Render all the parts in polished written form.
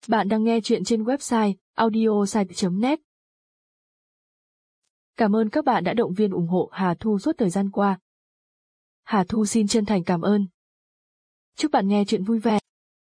Bạn đang nghe chuyện trên website audiosite.net. Cảm ơn các bạn đã động viên ủng hộ Hà Thu suốt thời gian qua. Hà Thu xin chân thành cảm ơn. Chúc bạn nghe chuyện vui vẻ.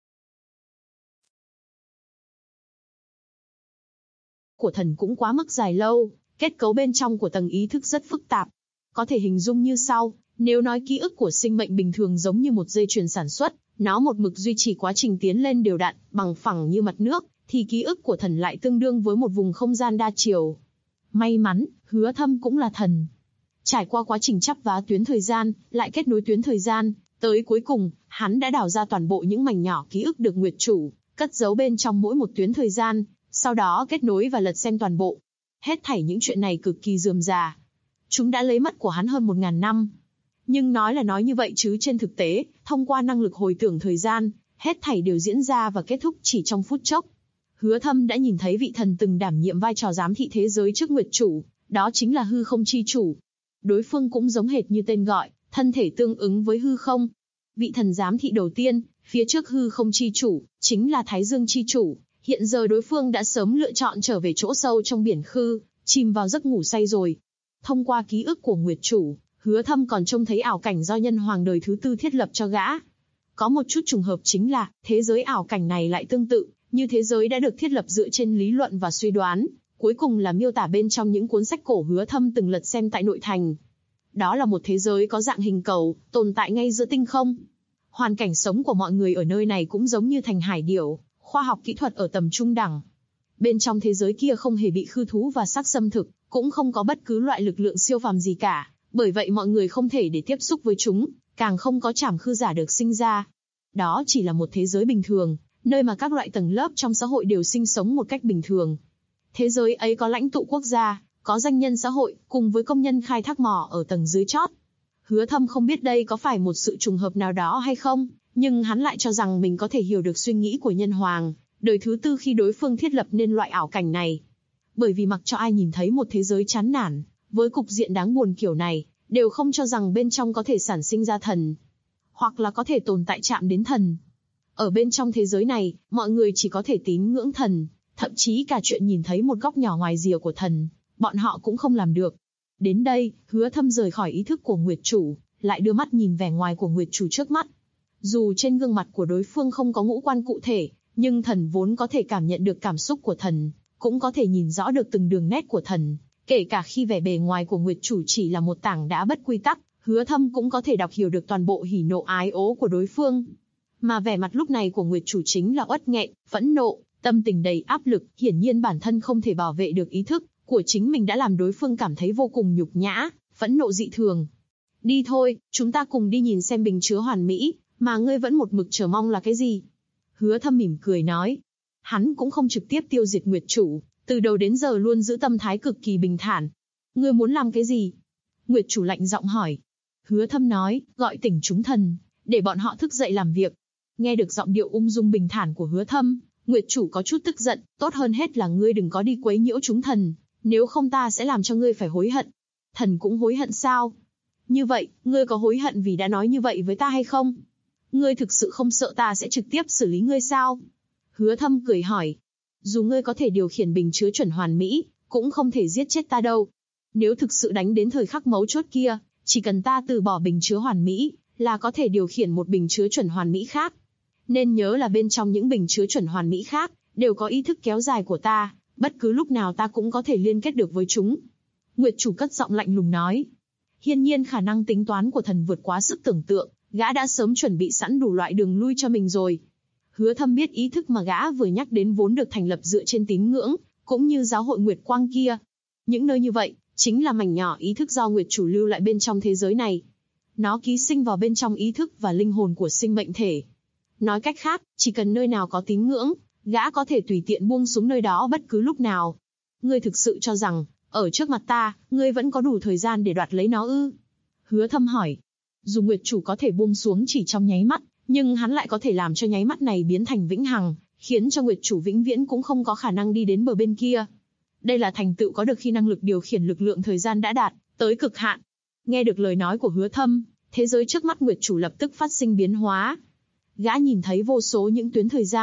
Của thần cũng quá mức dài lâu, kết cấu bên trong của tầng ý thức rất phức tạp. Có thể hình dung như sau, nếu nói ký ức của sinh mệnh bình thường giống như một dây chuyền sản xuất, nó một mực duy trì quá trình tiến lên đều đặn, bằng phẳng như mặt nước, thì ký ức của thần lại tương đương với một vùng không gian đa chiều. May mắn, Hứa Thâm cũng là thần. Trải qua quá trình chắp vá tuyến thời gian, lại kết nối tuyến thời gian, tới cuối cùng, hắn đã đào ra toàn bộ những mảnh nhỏ ký ức được Nguyệt Chủ cất giấu bên trong mỗi một tuyến thời gian, sau đó kết nối và lật xem toàn bộ. Hết thảy những chuyện này cực kỳ rườm rà. Chúng đã lấy mất của hắn hơn 1000 năm. Nhưng nói là nói như vậy chứ trên thực tế, thông qua năng lực hồi tưởng thời gian, hết thảy đều diễn ra và kết thúc chỉ trong phút chốc. Hứa Thâm đã nhìn thấy vị thần từng đảm nhiệm vai trò giám thị thế giới trước Nguyệt Chủ, đó chính là hư không chi chủ. Đối phương cũng giống hệt như tên gọi, thân thể tương ứng với hư không. Vị thần giám thị đầu tiên, phía trước hư không chi chủ, chính là Thái Dương chi chủ. Hiện giờ đối phương đã sớm lựa chọn trở về chỗ sâu trong biển khư, chìm vào giấc ngủ say rồi. Thông qua ký ức của Nguyệt Chủ, Hứa Thâm còn trông thấy ảo cảnh do nhân hoàng đời thứ tư thiết lập cho gã. Có một chút trùng hợp chính là, thế giới ảo cảnh này lại tương tự, như thế giới đã được thiết lập dựa trên lý luận và suy đoán, cuối cùng là miêu tả bên trong những cuốn sách cổ Hứa Thâm từng lật xem tại nội thành. Đó là một thế giới có dạng hình cầu, tồn tại ngay giữa tinh không. Hoàn cảnh sống của mọi người ở nơi này cũng giống như thành hải điểu, khoa học kỹ thuật ở tầm trung đẳng. Bên trong thế giới kia không hề bị khư thú và xác xâm thực, cũng không có bất cứ loại lực lượng siêu phàm gì cả, bởi vậy mọi người không thể để tiếp xúc với chúng, càng không có trảm khư giả được sinh ra. Đó chỉ là một thế giới bình thường, nơi mà các loại tầng lớp trong xã hội đều sinh sống một cách bình thường. Thế giới ấy có lãnh tụ quốc gia, có doanh nhân xã hội, cùng với công nhân khai thác mỏ ở tầng dưới chót. Hứa Thâm không biết đây có phải một sự trùng hợp nào đó hay không, nhưng hắn lại cho rằng mình có thể hiểu được suy nghĩ của nhân hoàng, đời thứ tư khi đối phương thiết lập nên loại ảo cảnh này. Bởi vì mặc cho ai nhìn thấy một thế giới chán nản, với cục diện đáng buồn kiểu này, đều không cho rằng bên trong có thể sản sinh ra thần, hoặc là có thể tồn tại chạm đến thần. Ở bên trong thế giới này, mọi người chỉ có thể tín ngưỡng thần, thậm chí cả chuyện nhìn thấy một góc nhỏ ngoài rìa của thần, bọn họ cũng không làm được. Đến đây, Hứa Thâm rời khỏi ý thức của Nguyệt Chủ, lại đưa mắt nhìn vẻ ngoài của Nguyệt Chủ trước mắt. Dù trên gương mặt của đối phương không có ngũ quan cụ thể, nhưng thần vốn có thể cảm nhận được cảm xúc của thần, cũng có thể nhìn rõ được từng đường nét của thần. Kể cả khi vẻ bề ngoài của Nguyệt Chủ chỉ là một tảng đá bất quy tắc, Hứa Thâm cũng có thể đọc hiểu được toàn bộ hỉ nộ ái ố của đối phương. Mà vẻ mặt lúc này của Nguyệt Chủ chính là uất nghẹn, phẫn nộ, tâm tình đầy áp lực, hiển nhiên bản thân không thể bảo vệ được ý thức của chính mình đã làm đối phương cảm thấy vô cùng nhục nhã, phẫn nộ dị thường. Đi thôi, chúng ta cùng đi nhìn xem bình chứa hoàn mỹ, mà ngươi vẫn một mực chờ mong là cái gì? Hứa Thâm mỉm cười nói. Hắn cũng không trực tiếp tiêu diệt Nguyệt Chủ, từ đầu đến giờ luôn giữ tâm thái cực kỳ bình thản. Ngươi muốn làm cái gì? Nguyệt Chủ lạnh giọng hỏi. Hứa Thâm nói, gọi tỉnh chúng thần, để bọn họ thức dậy làm việc. Nghe được giọng điệu ung dung bình thản của Hứa Thâm, Nguyệt Chủ có chút tức giận, tốt hơn hết là ngươi đừng có đi quấy nhiễu chúng thần, nếu không ta sẽ làm cho ngươi phải hối hận. Thần cũng hối hận sao? Như vậy, ngươi có hối hận vì đã nói như vậy với ta hay không? Ngươi thực sự không sợ ta sẽ trực tiếp xử lý ngươi sao? Hứa Thâm cười hỏi. Dù ngươi có thể điều khiển bình chứa chuẩn hoàn mỹ, cũng không thể giết chết ta đâu. Nếu thực sự đánh đến thời khắc mấu chốt kia, chỉ cần ta từ bỏ bình chứa hoàn mỹ, là có thể điều khiển một bình chứa chuẩn hoàn mỹ khác. Nên nhớ là bên trong những bình chứa chuẩn hoàn mỹ khác, đều có ý thức kéo dài của ta, bất cứ lúc nào ta cũng có thể liên kết được với chúng. Nguyệt Chủ cất giọng lạnh lùng nói. Hiển nhiên khả năng tính toán của thần vượt quá sức tưởng tượng, gã đã sớm chuẩn bị sẵn đủ loại đường lui cho mình rồi. Hứa Thâm biết ý thức mà gã vừa nhắc đến vốn được thành lập dựa trên tín ngưỡng, cũng như giáo hội Nguyệt Quang kia. Những nơi như vậy, chính là mảnh nhỏ ý thức do Nguyệt Chủ lưu lại bên trong thế giới này. Nó ký sinh vào bên trong ý thức và linh hồn của sinh mệnh thể. Nói cách khác, chỉ cần nơi nào có tín ngưỡng, gã có thể tùy tiện buông xuống nơi đó bất cứ lúc nào. Ngươi thực sự cho rằng, ở trước mặt ta, ngươi vẫn có đủ thời gian để đoạt lấy nó ư? Hứa Thâm hỏi. Dù Nguyệt Chủ có thể buông xuống chỉ trong nháy mắt, nhưng hắn lại có thể làm cho nháy mắt này biến thành vĩnh hằng, khiến cho Nguyệt Chủ vĩnh viễn cũng không có khả năng đi đến bờ bên kia. Đây là thành tựu có được khi năng lực điều khiển lực lượng thời gian đã đạt tới cực hạn. Nghe được lời nói của Hứa Thâm, thế giới trước mắt Nguyệt Chủ lập tức phát sinh biến hóa. Gã nhìn thấy vô số những tuyến thời gian,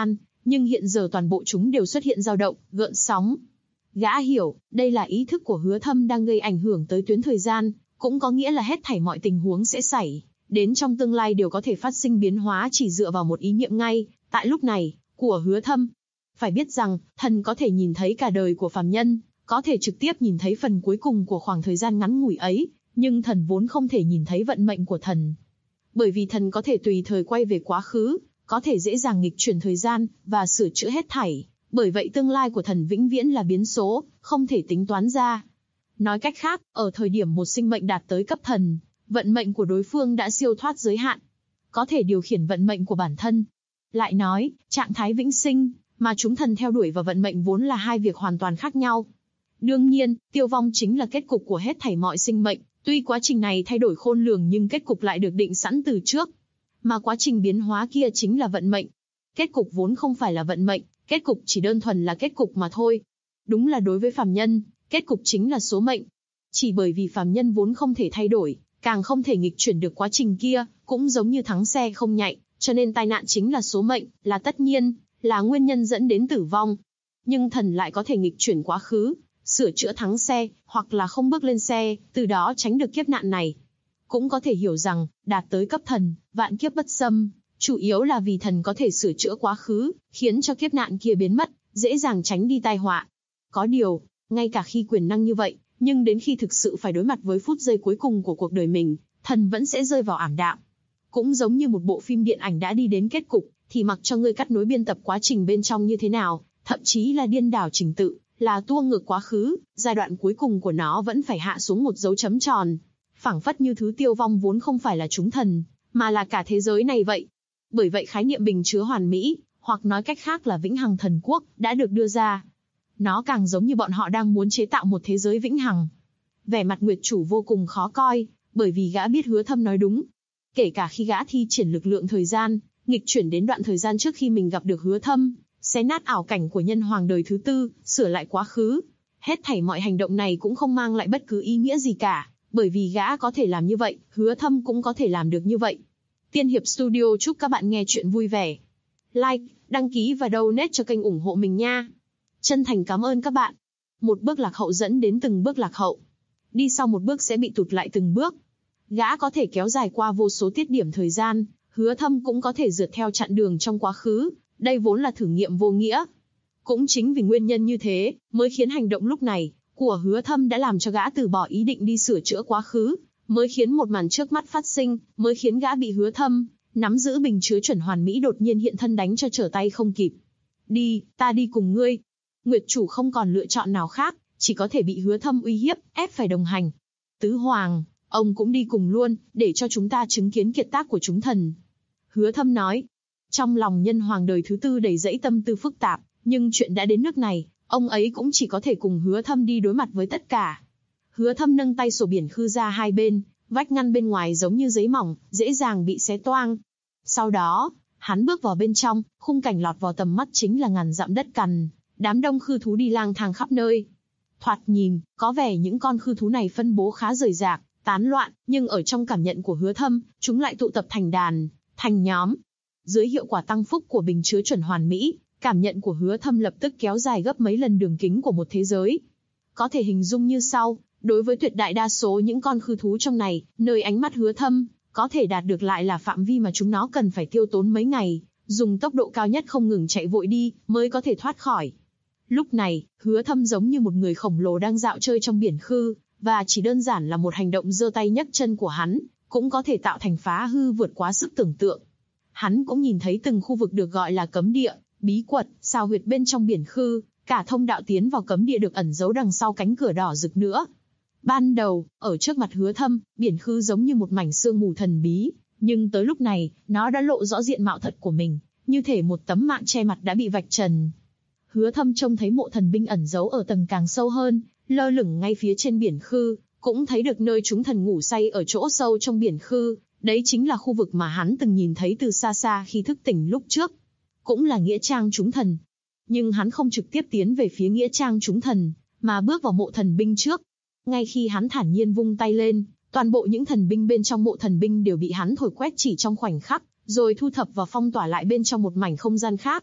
nhưng hiện giờ toàn bộ chúng đều xuất hiện dao động, gợn sóng. Gã hiểu, đây là ý thức của Hứa Thâm đang gây ảnh hưởng tới tuyến thời gian, cũng có nghĩa là hết thảy mọi tình huống sẽ xảy đến trong tương lai đều có thể phát sinh biến hóa chỉ dựa vào một ý niệm ngay, tại lúc này, của Hứa Thâm. Phải biết rằng, thần có thể nhìn thấy cả đời của phàm nhân, có thể trực tiếp nhìn thấy phần cuối cùng của khoảng thời gian ngắn ngủi ấy, nhưng thần vốn không thể nhìn thấy vận mệnh của thần. Bởi vì thần có thể tùy thời quay về quá khứ, có thể dễ dàng nghịch chuyển thời gian, và sửa chữa hết thảy. Bởi vậy tương lai của thần vĩnh viễn là biến số, không thể tính toán ra. Nói cách khác, ở thời điểm một sinh mệnh đạt tới cấp thần, vận mệnh của đối phương đã siêu thoát giới hạn, có thể điều khiển vận mệnh của bản thân. Lại nói, trạng thái vĩnh sinh, mà chúng thần theo đuổi và vận mệnh vốn là hai việc hoàn toàn khác nhau. Đương nhiên, tiêu vong chính là kết cục của hết thảy mọi sinh mệnh, tuy quá trình này thay đổi khôn lường nhưng kết cục lại được định sẵn từ trước. Mà quá trình biến hóa kia chính là vận mệnh. Kết cục vốn không phải là vận mệnh, kết cục chỉ đơn thuần là kết cục mà thôi. Đúng là đối với phàm nhân, kết cục chính là số mệnh. Chỉ bởi vì phàm nhân vốn không thể thay đổi, càng không thể nghịch chuyển được quá trình kia, cũng giống như thắng xe không nhạy, cho nên tai nạn chính là số mệnh, là tất nhiên, là nguyên nhân dẫn đến tử vong. Nhưng thần lại có thể nghịch chuyển quá khứ, sửa chữa thắng xe, hoặc là không bước lên xe, từ đó tránh được kiếp nạn này. Cũng có thể hiểu rằng, đạt tới cấp thần, vạn kiếp bất xâm, chủ yếu là vì thần có thể sửa chữa quá khứ, khiến cho kiếp nạn kia biến mất, dễ dàng tránh đi tai họa. Có điều, ngay cả khi quyền năng như vậy, nhưng đến khi thực sự phải đối mặt với phút giây cuối cùng của cuộc đời mình, thần vẫn sẽ rơi vào ảm đạm. Cũng giống như một bộ phim điện ảnh đã đi đến kết cục, thì mặc cho ngươi cắt nối biên tập quá trình bên trong như thế nào, thậm chí là điên đảo trình tự, là tua ngược quá khứ, giai đoạn cuối cùng của nó vẫn phải hạ xuống một dấu chấm tròn. Phảng phất như thứ tiêu vong vốn không phải là chúng thần, mà là cả thế giới này vậy. Bởi vậy khái niệm bình chứa hoàn mỹ, hoặc nói cách khác là vĩnh hằng thần quốc, đã được đưa ra. Nó càng giống như bọn họ đang muốn chế tạo một thế giới vĩnh hằng. Vẻ mặt Nguyệt Chủ vô cùng khó coi, bởi vì gã biết Hứa Thâm nói đúng. Kể cả khi gã thi triển lực lượng thời gian, nghịch chuyển đến đoạn thời gian trước khi mình gặp được Hứa Thâm, xé nát ảo cảnh của nhân hoàng đời thứ tư, sửa lại quá khứ. Hết thảy mọi hành động này cũng không mang lại bất cứ ý nghĩa gì cả, bởi vì gã có thể làm như vậy, Hứa Thâm cũng có thể làm được như vậy. Tiên Hiệp Studio chúc các bạn nghe chuyện vui vẻ. Like, đăng ký và donate cho kênh ủng hộ mình nha. Chân thành cảm ơn các bạn. Một bước lạc hậu dẫn đến từng bước lạc hậu. Đi sau một bước sẽ bị tụt lại từng bước. Gã có thể kéo dài qua vô số tiết điểm thời gian, Hứa Thâm cũng có thể rượt theo chặng đường trong quá khứ, đây vốn là thử nghiệm vô nghĩa. Cũng chính vì nguyên nhân như thế, mới khiến hành động lúc này của Hứa Thâm đã làm cho gã từ bỏ ý định đi sửa chữa quá khứ, mới khiến một màn trước mắt phát sinh, mới khiến gã bị Hứa Thâm nắm giữ bình chứa chuẩn hoàn mỹ đột nhiên hiện thân đánh cho trở tay không kịp. Đi, ta đi cùng ngươi. Nguyệt Chủ không còn lựa chọn nào khác, chỉ có thể bị Hứa Thâm uy hiếp, ép phải đồng hành. Tứ Hoàng, ông cũng đi cùng luôn, để cho chúng ta chứng kiến kiệt tác của chúng thần. Hứa Thâm nói. Trong lòng nhân hoàng đời thứ tư đầy dẫy tâm tư phức tạp, nhưng chuyện đã đến nước này, ông ấy cũng chỉ có thể cùng Hứa Thâm đi đối mặt với tất cả. Hứa Thâm nâng tay sổ biển khư ra hai bên, vách ngăn bên ngoài giống như giấy mỏng, dễ dàng bị xé toang. Sau đó, hắn bước vào bên trong, khung cảnh lọt vào tầm mắt chính là ngàn dặm đất cằn, đám đông khư thú đi lang thang khắp nơi. Thoạt nhìn, có vẻ những con khư thú này phân bố khá rời rạc, tán loạn, nhưng ở trong cảm nhận của Hứa Thâm, chúng lại tụ tập thành đàn, thành nhóm. Dưới hiệu quả tăng phúc của bình chứa chuẩn hoàn mỹ, cảm nhận của Hứa Thâm lập tức kéo dài gấp mấy lần đường kính của một thế giới. Có thể hình dung như sau, đối với tuyệt đại đa số những con khư thú trong này, nơi ánh mắt Hứa Thâm có thể đạt được lại là phạm vi mà chúng nó cần phải tiêu tốn mấy ngày, dùng tốc độ cao nhất không ngừng chạy vội đi, mới có thể thoát khỏi. Lúc này, Hứa Thâm giống như một người khổng lồ đang dạo chơi trong biển khư, và chỉ đơn giản là một hành động giơ tay nhấc chân của hắn, cũng có thể tạo thành phá hư vượt quá sức tưởng tượng. Hắn cũng nhìn thấy từng khu vực được gọi là cấm địa, bí quật, sao huyệt bên trong biển khư, cả thông đạo tiến vào cấm địa được ẩn giấu đằng sau cánh cửa đỏ rực nữa. Ban đầu, ở trước mặt Hứa Thâm, biển khư giống như một mảnh sương mù thần bí, nhưng tới lúc này, nó đã lộ rõ diện mạo thật của mình, như thể một tấm mạng che mặt đã bị vạch trần. Hứa Thâm trông thấy mộ thần binh ẩn giấu ở tầng càng sâu hơn, lơ lửng ngay phía trên biển khư, cũng thấy được nơi chúng thần ngủ say ở chỗ sâu trong biển khư, đấy chính là khu vực mà hắn từng nhìn thấy từ xa xa khi thức tỉnh lúc trước, cũng là nghĩa trang chúng thần. Nhưng hắn không trực tiếp tiến về phía nghĩa trang chúng thần, mà bước vào mộ thần binh trước. Ngay khi hắn thản nhiên vung tay lên, toàn bộ những thần binh bên trong mộ thần binh đều bị hắn thổi quét chỉ trong khoảnh khắc, rồi thu thập và phong tỏa lại bên trong một mảnh không gian khác.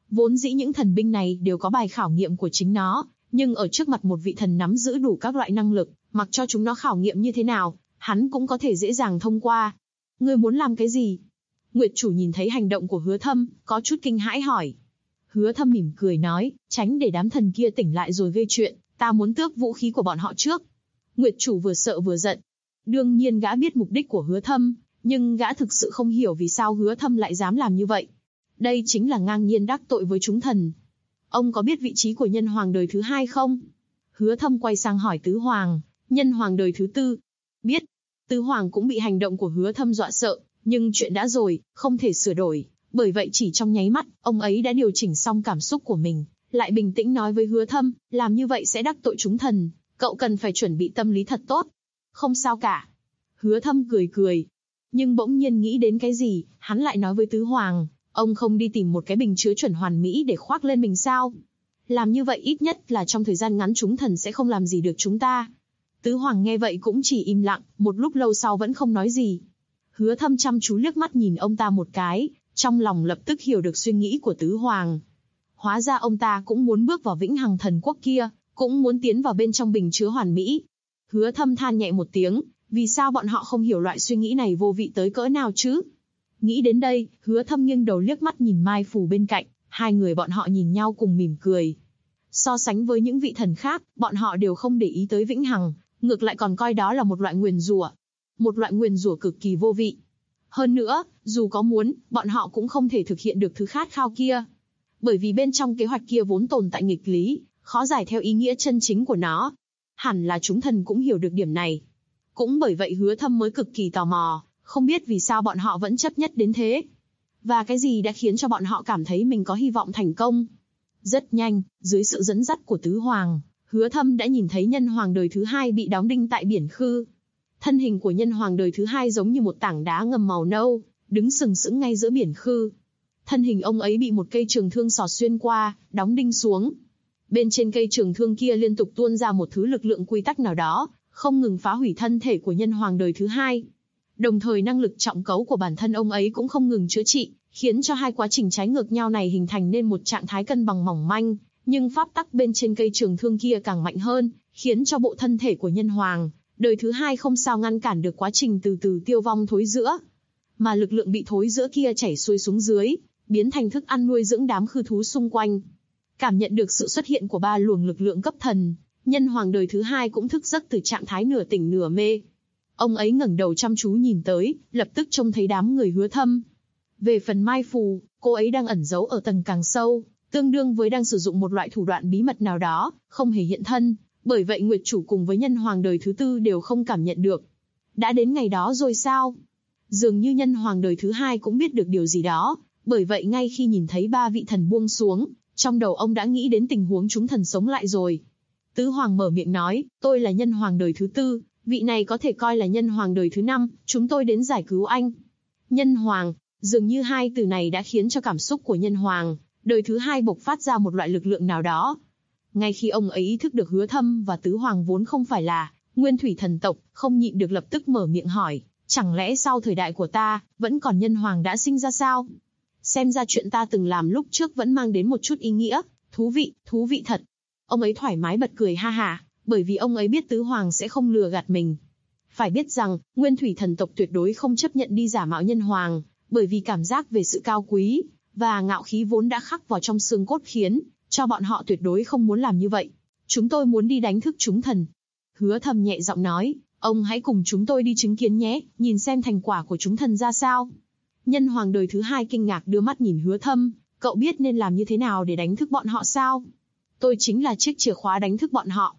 Vốn dĩ những thần binh này đều có bài khảo nghiệm của chính nó, nhưng ở trước mặt một vị thần nắm giữ đủ các loại năng lực, mặc cho chúng nó khảo nghiệm như thế nào, hắn cũng có thể dễ dàng thông qua. Ngươi muốn làm cái gì? Nguyệt chủ nhìn thấy hành động của Hứa Thâm, có chút kinh hãi hỏi. Hứa Thâm mỉm cười nói, tránh để đám thần kia tỉnh lại rồi gây chuyện, ta muốn tước vũ khí của bọn họ trước. Nguyệt chủ vừa sợ vừa giận. Đương nhiên gã biết mục đích của Hứa Thâm, nhưng gã thực sự không hiểu vì sao Hứa Thâm lại dám làm như vậy. Đây chính là ngang nhiên đắc tội với chúng thần. Ông có biết vị trí của nhân hoàng đời thứ 2 không? Hứa Thâm quay sang hỏi Tứ Hoàng, nhân hoàng đời thứ 4. Biết. Tứ Hoàng cũng bị hành động của Hứa Thâm dọa sợ, nhưng chuyện đã rồi, không thể sửa đổi. Bởi vậy chỉ trong nháy mắt, ông ấy đã điều chỉnh xong cảm xúc của mình, lại bình tĩnh nói với Hứa Thâm, làm như vậy sẽ đắc tội chúng thần, cậu cần phải chuẩn bị tâm lý thật tốt. Không sao cả. Hứa Thâm cười cười. Nhưng bỗng nhiên nghĩ đến cái gì, hắn lại nói với Tứ Hoàng, ông không đi tìm một cái bình chứa chuẩn hoàn mỹ để khoác lên mình sao? Làm như vậy ít nhất là trong thời gian ngắn chúng thần sẽ không làm gì được chúng ta. Tứ Hoàng nghe vậy cũng chỉ im lặng, một lúc lâu sau vẫn không nói gì. Hứa Thâm chăm chú liếc mắt nhìn ông ta một cái, trong lòng lập tức hiểu được suy nghĩ của Tứ Hoàng. Hóa ra ông ta cũng muốn bước vào Vĩnh Hằng Thần Quốc kia, cũng muốn tiến vào bên trong bình chứa hoàn mỹ. Hứa Thâm than nhẹ một tiếng, vì sao bọn họ không hiểu loại suy nghĩ này vô vị tới cỡ nào chứ? Nghĩ đến đây, Hứa Thâm nghiêng đầu liếc mắt nhìn Mai Phù bên cạnh, hai người bọn họ nhìn nhau cùng mỉm cười. So sánh với những vị thần khác, bọn họ đều không để ý tới Vĩnh Hằng, ngược lại còn coi đó là một loại nguyền rủa. Một loại nguyền rủa cực kỳ vô vị. Hơn nữa, dù có muốn, bọn họ cũng không thể thực hiện được thứ khát khao kia. Bởi vì bên trong kế hoạch kia vốn tồn tại nghịch lý, khó giải theo ý nghĩa chân chính của nó. Hẳn là chúng thần cũng hiểu được điểm này. Cũng bởi vậy Hứa Thâm mới cực kỳ tò mò, không biết vì sao bọn họ vẫn chấp nhất đến thế. Và cái gì đã khiến cho bọn họ cảm thấy mình có hy vọng thành công. Rất nhanh, dưới sự dẫn dắt của Tứ Hoàng, Hứa Thâm đã nhìn thấy nhân hoàng đời thứ 2 bị đóng đinh tại biển khư. Thân hình của nhân hoàng đời thứ 2 giống như một tảng đá ngầm màu nâu, đứng sừng sững ngay giữa biển khư. Thân hình ông ấy bị một cây trường thương xỏ xuyên qua, đóng đinh xuống. Bên trên cây trường thương kia liên tục tuôn ra một thứ lực lượng quy tắc nào đó, không ngừng phá hủy thân thể của nhân hoàng đời thứ 2. Đồng thời năng lực trọng cấu của bản thân ông ấy cũng không ngừng chữa trị, khiến cho hai quá trình trái ngược nhau này hình thành nên một trạng thái cân bằng mỏng manh, nhưng pháp tắc bên trên cây trường thương kia càng mạnh hơn, khiến cho bộ thân thể của nhân hoàng đời thứ 2 không sao ngăn cản được quá trình từ từ tiêu vong thối rữa. Mà lực lượng bị thối rữa kia chảy xuôi xuống dưới, biến thành thức ăn nuôi dưỡng đám khư thú xung quanh. Cảm nhận được sự xuất hiện của 3 luồng lực lượng cấp thần, nhân hoàng đời thứ 2 cũng thức giấc từ trạng thái nửa tỉnh nửa mê. Ông ấy ngẩng đầu chăm chú nhìn tới, lập tức trông thấy đám người Hứa Thâm. Về phần Mai Phù, cô ấy đang ẩn giấu ở tầng càng sâu, tương đương với đang sử dụng một loại thủ đoạn bí mật nào đó, không hề hiện thân. Bởi vậy Nguyệt chủ cùng với nhân hoàng đời thứ 4 đều không cảm nhận được. Đã đến ngày đó rồi sao? Dường như nhân hoàng đời thứ 2 cũng biết được điều gì đó, bởi vậy ngay khi nhìn thấy 3 vị thần buông xuống, trong đầu ông đã nghĩ đến tình huống chúng thần sống lại rồi. Tứ Hoàng mở miệng nói, tôi là nhân hoàng đời thứ 4, vị này có thể coi là nhân hoàng đời thứ 5, chúng tôi đến giải cứu anh. Nhân hoàng, dường như hai từ này đã khiến cho cảm xúc của nhân hoàng đời thứ 2 bộc phát ra một loại lực lượng nào đó. Ngay khi ông ấy ý thức được Hứa Thâm và Tứ Hoàng vốn không phải là nguyên thủy thần tộc, không nhịn được lập tức mở miệng hỏi, chẳng lẽ sau thời đại của ta, vẫn còn nhân hoàng đã sinh ra sao? Xem ra chuyện ta từng làm lúc trước vẫn mang đến một chút ý nghĩa, thú vị thật. Ông ấy thoải mái bật cười ha ha, bởi vì ông ấy biết Tứ Hoàng sẽ không lừa gạt mình. Phải biết rằng, nguyên thủy thần tộc tuyệt đối không chấp nhận đi giả mạo nhân hoàng, bởi vì cảm giác về sự cao quý và ngạo khí vốn đã khắc vào trong xương cốt khiến cho bọn họ tuyệt đối không muốn làm như vậy. Chúng tôi muốn đi đánh thức chúng thần. Hứa Thâm nhẹ giọng nói, ông hãy cùng chúng tôi đi chứng kiến nhé, nhìn xem thành quả của chúng thần ra sao. Nhân hoàng đời thứ 2 kinh ngạc đưa mắt nhìn Hứa Thâm, cậu biết nên làm như thế nào để đánh thức bọn họ sao? Tôi chính là chiếc chìa khóa đánh thức bọn họ.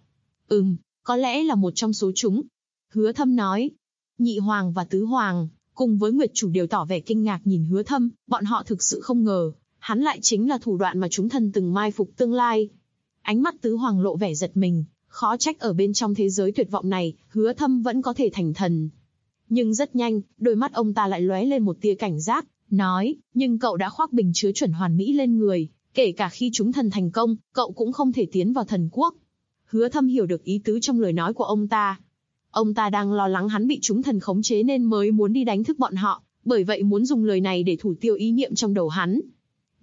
Có lẽ là một trong số chúng. Hứa Thâm nói. Nhị Hoàng và Tứ Hoàng, cùng với Nguyệt Chủ đều tỏ vẻ kinh ngạc nhìn Hứa Thâm, bọn họ thực sự không ngờ, hắn lại chính là thủ đoạn mà chúng thần từng mai phục tương lai. Ánh mắt Tứ Hoàng lộ vẻ giật mình, khó trách ở bên trong thế giới tuyệt vọng này, Hứa Thâm vẫn có thể thành thần. Nhưng rất nhanh, đôi mắt ông ta lại lóe lên một tia cảnh giác, nói, nhưng cậu đã khoác bình chứa chuẩn hoàn mỹ lên người, kể cả khi chúng thần thành công, cậu cũng không thể tiến vào thần quốc. Hứa Thâm hiểu được ý tứ trong lời nói của ông ta. Ông ta đang lo lắng hắn bị chúng thần khống chế nên mới muốn đi đánh thức bọn họ, bởi vậy muốn dùng lời này để thủ tiêu ý niệm trong đầu hắn.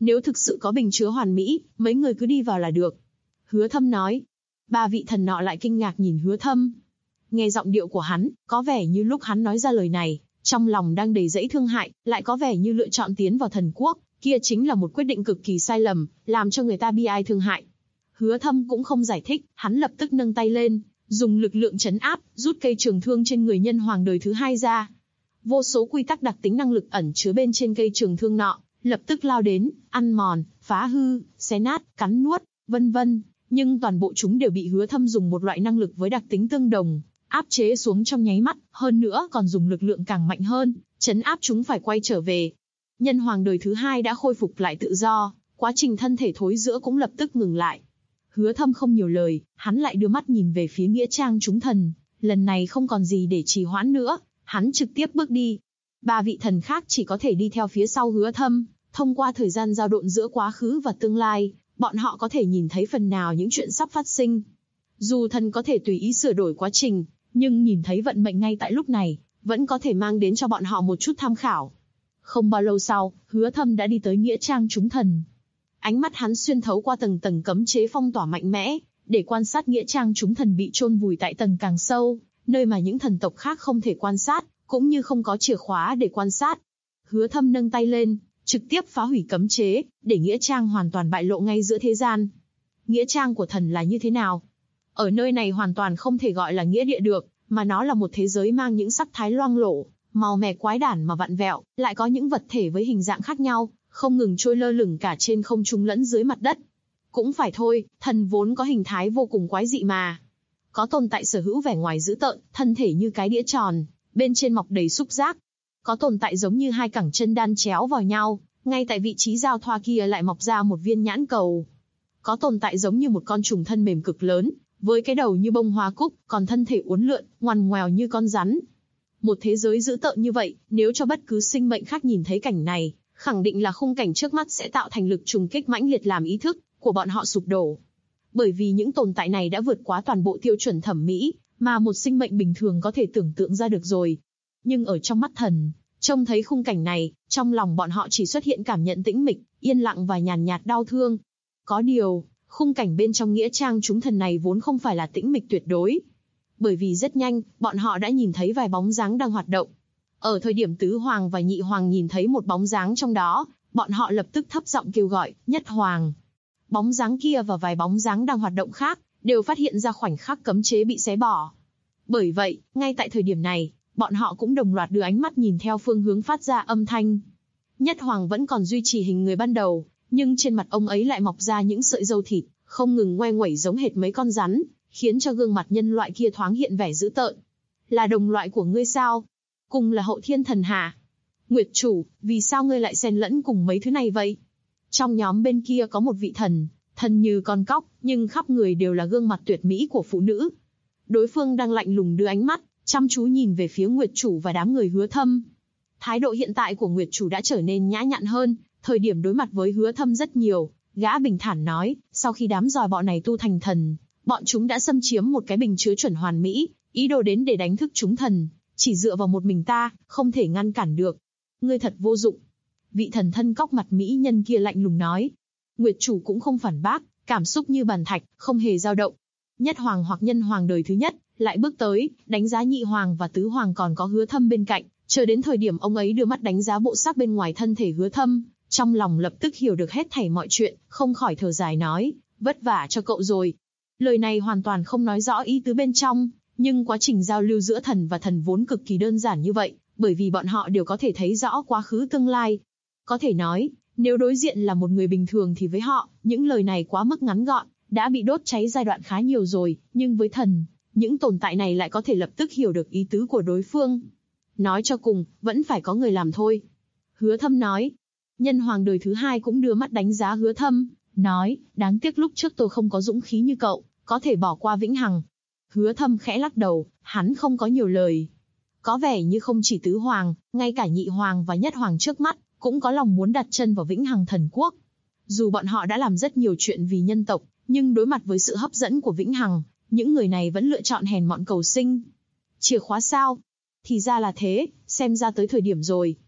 Nếu thực sự có bình chứa hoàn mỹ, mấy người cứ đi vào là được. Hứa Thâm nói. Ba vị thần nọ lại kinh ngạc nhìn Hứa Thâm. Nghe giọng điệu của hắn, có vẻ như lúc hắn nói ra lời này, trong lòng đang đầy dẫy thương hại, lại có vẻ như lựa chọn tiến vào thần quốc, kia chính là một quyết định cực kỳ sai lầm, làm cho người ta bi ai thương hại. Hứa Thâm cũng không giải thích, hắn lập tức nâng tay lên, dùng lực lượng trấn áp, rút cây trường thương trên người nhân hoàng đời thứ hai ra. Vô số quy tắc đặc tính năng lực ẩn chứa bên trên cây trường thương nọ, lập tức lao đến, ăn mòn, phá hư, xé nát, cắn nuốt, vân vân. Nhưng toàn bộ chúng đều bị Hứa Thâm dùng một loại năng lực với đặc tính tương đồng, áp chế xuống trong nháy mắt, hơn nữa còn dùng lực lượng càng mạnh hơn, trấn áp chúng phải quay trở về. Nhân hoàng đời thứ hai đã khôi phục lại tự do, quá trình thân thể thối rữa cũng lập tức ngừng lại. Hứa Thâm không nhiều lời, hắn lại đưa mắt nhìn về phía nghĩa trang chúng thần, lần này không còn gì để trì hoãn nữa, hắn trực tiếp bước đi. Ba vị thần khác chỉ có thể đi theo phía sau Hứa Thâm, thông qua thời gian dao động giữa quá khứ và tương lai, bọn họ có thể nhìn thấy phần nào những chuyện sắp phát sinh. Dù thần có thể tùy ý sửa đổi quá trình, nhưng nhìn thấy vận mệnh ngay tại lúc này, vẫn có thể mang đến cho bọn họ một chút tham khảo. Không bao lâu sau, Hứa Thâm đã đi tới nghĩa trang chúng thần. Ánh mắt hắn xuyên thấu qua tầng tầng cấm chế phong tỏa mạnh mẽ, để quan sát nghĩa trang chúng thần bị chôn vùi tại tầng càng sâu, nơi mà những thần tộc khác không thể quan sát, cũng như không có chìa khóa để quan sát. Hứa Thâm nâng tay lên, trực tiếp phá hủy cấm chế, để nghĩa trang hoàn toàn bại lộ ngay giữa thế gian. Nghĩa trang của thần là như thế nào? Ở nơi này hoàn toàn không thể gọi là nghĩa địa được, mà nó là một thế giới mang những sắc thái loang lổ, màu mè quái đản mà vặn vẹo, lại có những vật thể với hình dạng khác nhau, không ngừng trôi lơ lửng cả trên không trung lẫn dưới mặt đất. Cũng phải thôi, thần vốn có hình thái vô cùng quái dị mà. Có tồn tại sở hữu vẻ ngoài dữ tợn, thân thể như cái đĩa tròn, bên trên mọc đầy xúc giác. Có tồn tại giống như hai cẳng chân đan chéo vào nhau, ngay tại vị trí giao thoa kia lại mọc ra một viên nhãn cầu. Có tồn tại giống như một con trùng thân mềm cực lớn, với cái đầu như bông hoa cúc, còn thân thể uốn lượn, ngoằn ngoèo như con rắn. Một thế giới dữ tợn như vậy, nếu cho bất cứ sinh mệnh khác nhìn thấy cảnh này, khẳng định là khung cảnh trước mắt sẽ tạo thành lực trùng kích mãnh liệt làm ý thức của bọn họ sụp đổ. Bởi vì những tồn tại này đã vượt quá toàn bộ tiêu chuẩn thẩm mỹ, mà một sinh mệnh bình thường có thể tưởng tượng ra được rồi. Nhưng ở trong mắt thần, trông thấy khung cảnh này, trong lòng bọn họ chỉ xuất hiện cảm nhận tĩnh mịch, yên lặng và nhàn nhạt đau thương. Có điều, khung cảnh bên trong nghĩa trang chúng thần này vốn không phải là tĩnh mịch tuyệt đối. Bởi vì rất nhanh, bọn họ đã nhìn thấy vài bóng dáng đang hoạt động. Ở thời điểm tứ hoàng và nhị hoàng nhìn thấy một bóng dáng trong đó, bọn họ lập tức thấp giọng kêu gọi, nhất hoàng. Bóng dáng kia và vài bóng dáng đang hoạt động khác, đều phát hiện ra khoảnh khắc cấm chế bị xé bỏ. Bởi vậy, ngay tại thời điểm này, bọn họ cũng đồng loạt đưa ánh mắt nhìn theo phương hướng phát ra âm thanh. Nhất hoàng vẫn còn duy trì hình người ban đầu, nhưng trên mặt ông ấy lại mọc ra những sợi râu thịt, không ngừng ngoe nguẩy giống hệt mấy con rắn, khiến cho gương mặt nhân loại kia thoáng hiện vẻ dữ tợn. Là đồng loại của ngươi sao? Cùng là hậu thiên thần hả? Nguyệt chủ, vì sao ngươi lại xen lẫn cùng mấy thứ này vậy? Trong nhóm bên kia có một vị thần, thần như con cóc, nhưng khắp người đều là gương mặt tuyệt mỹ của phụ nữ. Đối phương đang lạnh lùng đưa ánh mắt, chăm chú nhìn về phía Nguyệt chủ và đám người Hứa Thâm. Thái độ hiện tại của Nguyệt chủ đã trở nên nhã nhặn hơn, thời điểm đối mặt với Hứa Thâm rất nhiều. Gã bình thản nói, sau khi đám giòi bọ này tu thành thần, bọn chúng đã xâm chiếm một cái bình chứa chuẩn hoàn mỹ, ý đồ đến để đánh thức chúng thần. Chỉ dựa vào một mình ta, không thể ngăn cản được. Ngươi thật vô dụng. Vị thần thân cóc mặt mỹ nhân kia lạnh lùng nói. Nguyệt chủ cũng không phản bác, cảm xúc như bàn thạch, không hề dao động. Nhất hoàng hoặc nhân hoàng đời thứ nhất, lại bước tới, đánh giá nhị hoàng và tứ hoàng còn có Hứa Thâm bên cạnh. Chờ đến thời điểm ông ấy đưa mắt đánh giá bộ xác bên ngoài thân thể Hứa Thâm, trong lòng lập tức hiểu được hết thảy mọi chuyện, không khỏi thở dài nói, vất vả cho cậu rồi. Lời này hoàn toàn không nói rõ ý tứ bên trong. Nhưng quá trình giao lưu giữa thần và thần vốn cực kỳ đơn giản như vậy, bởi vì bọn họ đều có thể thấy rõ quá khứ tương lai. Có thể nói, nếu đối diện là một người bình thường thì với họ, những lời này quá mức ngắn gọn, đã bị đốt cháy giai đoạn khá nhiều rồi, nhưng với thần, những tồn tại này lại có thể lập tức hiểu được ý tứ của đối phương. Nói cho cùng, vẫn phải có người làm thôi. Hứa Thâm nói. Nhân hoàng đời thứ hai cũng đưa mắt đánh giá Hứa Thâm, nói, đáng tiếc lúc trước tôi không có dũng khí như cậu, có thể bỏ qua vĩnh hằng. Hứa Thâm khẽ lắc đầu, hắn không có nhiều lời. Có vẻ như không chỉ tứ hoàng, ngay cả nhị hoàng và nhất hoàng trước mắt, cũng có lòng muốn đặt chân vào vĩnh hằng thần quốc. Dù bọn họ đã làm rất nhiều chuyện vì nhân tộc, nhưng đối mặt với sự hấp dẫn của vĩnh hằng, những người này vẫn lựa chọn hèn mọn cầu sinh. Chìa khóa sao? Thì ra là thế, xem ra tới thời điểm rồi.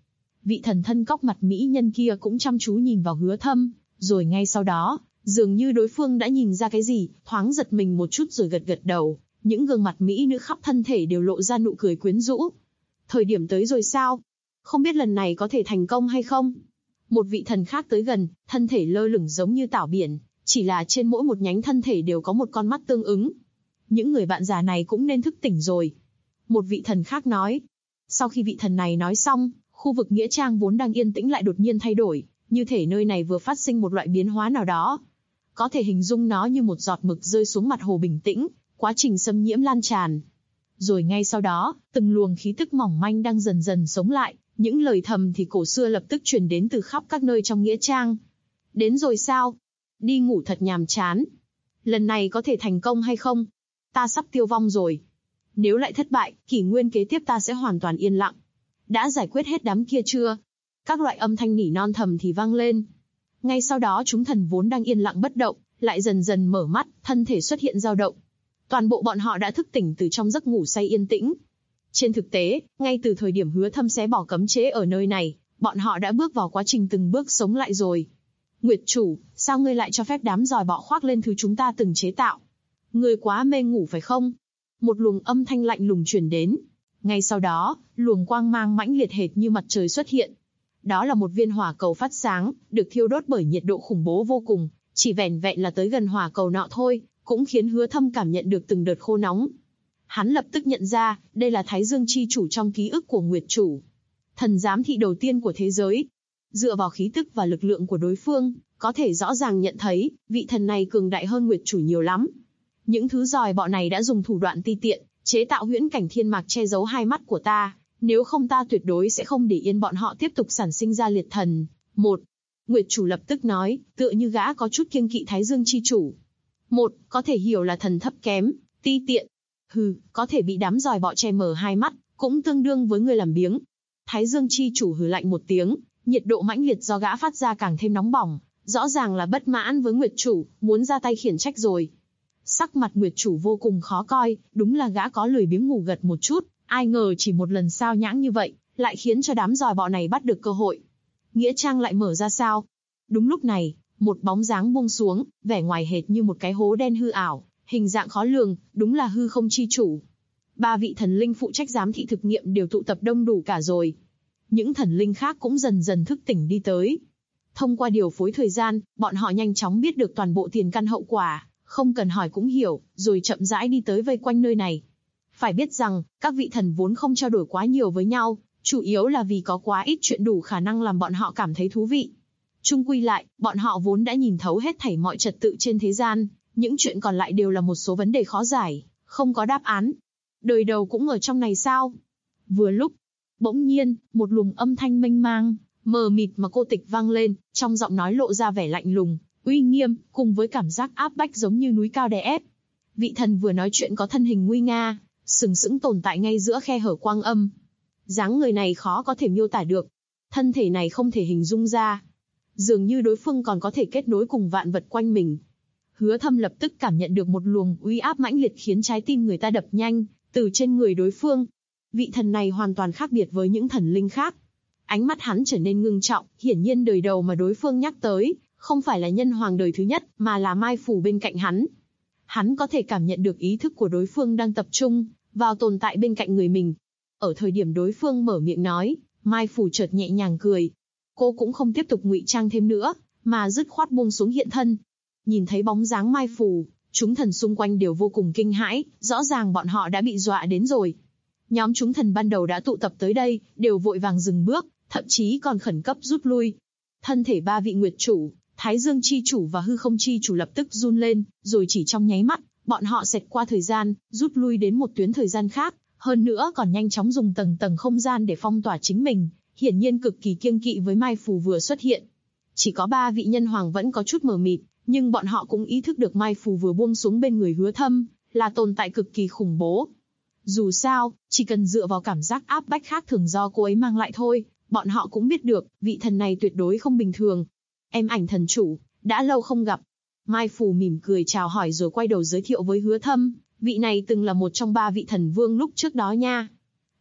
Vị thần thân cóc mặt mỹ nhân kia cũng chăm chú nhìn vào Hứa Thâm, rồi ngay sau đó, dường như đối phương đã nhìn ra cái gì, thoáng giật mình một chút rồi gật gật đầu, những gương mặt mỹ nữ khắp thân thể đều lộ ra nụ cười quyến rũ. Thời điểm tới rồi sao? Không biết lần này có thể thành công hay không? Một vị thần khác tới gần, thân thể lơ lửng giống như tảo biển, chỉ là trên mỗi một nhánh thân thể đều có một con mắt tương ứng. Những người bạn già này cũng nên thức tỉnh rồi. Một vị thần khác nói. Sau khi vị thần này nói xong, khu vực nghĩa trang vốn đang yên tĩnh lại đột nhiên thay đổi, như thể nơi này vừa phát sinh một loại biến hóa nào đó. Có thể hình dung nó như một giọt mực rơi xuống mặt hồ bình tĩnh, quá trình xâm nhiễm lan tràn. Rồi ngay sau đó, từng luồng khí tức mỏng manh đang dần dần sống lại, những lời thầm thì cổ xưa lập tức truyền đến từ khắp các nơi trong nghĩa trang. Đến rồi sao? Đi ngủ thật nhàm chán. Lần này có thể thành công hay không? Ta sắp tiêu vong rồi. Nếu lại thất bại, kỷ nguyên kế tiếp ta sẽ hoàn toàn yên lặng. Đã giải quyết hết đám kia chưa? Các loại âm thanh nỉ non thầm thì vang lên. Ngay sau đó chúng thần vốn đang yên lặng bất động, lại dần dần mở mắt, thân thể xuất hiện dao động. Toàn bộ bọn họ đã thức tỉnh từ trong giấc ngủ say yên tĩnh. Trên thực tế, ngay từ thời điểm Hứa Thâm xé bỏ cấm chế ở nơi này, bọn họ đã bước vào quá trình từng bước sống lại rồi. Nguyệt chủ, sao ngươi lại cho phép đám giòi bọ khoác lên thứ chúng ta từng chế tạo? Ngươi quá mê ngủ phải không? Một luồng âm thanh lạnh lùng truyền đến. Ngay sau đó, luồng quang mang mãnh liệt hệt như mặt trời xuất hiện. Đó là một viên hỏa cầu phát sáng, được thiêu đốt bởi nhiệt độ khủng bố vô cùng, chỉ vẻn vẹn là tới gần hỏa cầu nọ thôi, cũng khiến Hứa Thâm cảm nhận được từng đợt khô nóng. Hắn lập tức nhận ra, đây là Thái Dương chi chủ trong ký ức của Nguyệt chủ. Thần giám thị đầu tiên của thế giới. Dựa vào khí tức và lực lượng của đối phương, có thể rõ ràng nhận thấy, vị thần này cường đại hơn Nguyệt chủ nhiều lắm. Những thứ giòi bọ này đã dùng thủ đoạn ti tiện, chế tạo huyễn cảnh thiên mạc che giấu hai mắt của ta, nếu không ta tuyệt đối sẽ không để yên bọn họ tiếp tục sản sinh ra liệt thần. Một, Nguyệt chủ lập tức nói, tựa như gã có chút kiêng kỵ Thái Dương chi chủ. Một, có thể hiểu là thần thấp kém, ti tiện. Hừ, có thể bị đám giòi bọ che mờ hai mắt, cũng tương đương với người làm biếng. Thái Dương chi chủ hừ lạnh một tiếng, nhiệt độ mãnh liệt do gã phát ra càng thêm nóng bỏng, rõ ràng là bất mãn với Nguyệt chủ, muốn ra tay khiển trách rồi. Sắc mặt Nguyệt chủ vô cùng khó coi, đúng là gã có lười biếng ngủ gật một chút, ai ngờ chỉ một lần sao nhãng như vậy, lại khiến cho đám giòi bọ này bắt được cơ hội. Nghĩa trang lại mở ra sao? Đúng lúc này, một bóng dáng buông xuống, vẻ ngoài hệt như một cái hố đen hư ảo, hình dạng khó lường, đúng là hư không chi chủ. Ba vị thần linh phụ trách giám thị thực nghiệm đều tụ tập đông đủ cả rồi. Những thần linh khác cũng dần dần thức tỉnh đi tới. Thông qua điều phối thời gian, bọn họ nhanh chóng biết được toàn bộ tiền căn hậu quả, không cần hỏi cũng hiểu, rồi chậm rãi đi tới vây quanh nơi này. Phải biết rằng, các vị thần vốn không trao đổi quá nhiều với nhau, chủ yếu là vì có quá ít chuyện đủ khả năng làm bọn họ cảm thấy thú vị. Chung quy lại, bọn họ vốn đã nhìn thấu hết thảy mọi trật tự trên thế gian, những chuyện còn lại đều là một số vấn đề khó giải, không có đáp án. Đời đầu cũng ở trong này sao? Vừa lúc, bỗng nhiên, một luồng âm thanh mênh mang, mờ mịt mà cô tịch vang lên, trong giọng nói lộ ra vẻ lạnh lùng, uy nghiêm, cùng với cảm giác áp bách giống như núi cao đè ép. Vị thần vừa nói chuyện có thân hình nguy nga, sừng sững tồn tại ngay giữa khe hở quang âm. Dáng người này khó có thể miêu tả được, thân thể này không thể hình dung ra. Dường như đối phương còn có thể kết nối cùng vạn vật quanh mình. Hứa Thâm lập tức cảm nhận được một luồng uy áp mãnh liệt khiến trái tim người ta đập nhanh, từ trên người đối phương. Vị thần này hoàn toàn khác biệt với những thần linh khác. Ánh mắt hắn trở nên ngưng trọng, hiển nhiên đời đầu mà đối phương nhắc tới, không phải là nhân hoàng đời thứ nhất, mà là Mai Phù bên cạnh hắn. Hắn có thể cảm nhận được ý thức của đối phương đang tập trung vào tồn tại bên cạnh người mình. Ở thời điểm đối phương mở miệng nói, Mai Phù chợt nhẹ nhàng cười. Cô cũng không tiếp tục ngụy trang thêm nữa, mà dứt khoát buông xuống hiện thân. Nhìn thấy bóng dáng Mai Phù, chúng thần xung quanh đều vô cùng kinh hãi, rõ ràng bọn họ đã bị dọa đến rồi. Nhóm chúng thần ban đầu đã tụ tập tới đây, đều vội vàng dừng bước, thậm chí còn khẩn cấp rút lui. Thân thể ba vị nguyệt chủ, Thái Dương chi chủ và hư không chi chủ lập tức run lên, rồi chỉ trong nháy mắt, bọn họ xẹt qua thời gian, rút lui đến một tuyến thời gian khác, hơn nữa còn nhanh chóng dùng tầng tầng không gian để phong tỏa chính mình, hiển nhiên cực kỳ kiêng kỵ với Mai Phù vừa xuất hiện. Chỉ có ba vị nhân hoàng vẫn có chút mờ mịt, nhưng bọn họ cũng ý thức được Mai Phù vừa buông xuống bên người Hứa Thâm, là tồn tại cực kỳ khủng bố. Dù sao, chỉ cần dựa vào cảm giác áp bách khác thường do cô ấy mang lại thôi, bọn họ cũng biết được, vị thần này tuyệt đối không bình thường. Em Ảnh thần chủ, đã lâu không gặp. Mai Phù mỉm cười chào hỏi rồi quay đầu giới thiệu với Hứa Thâm, vị này từng là một trong ba vị thần vương lúc trước đó nha.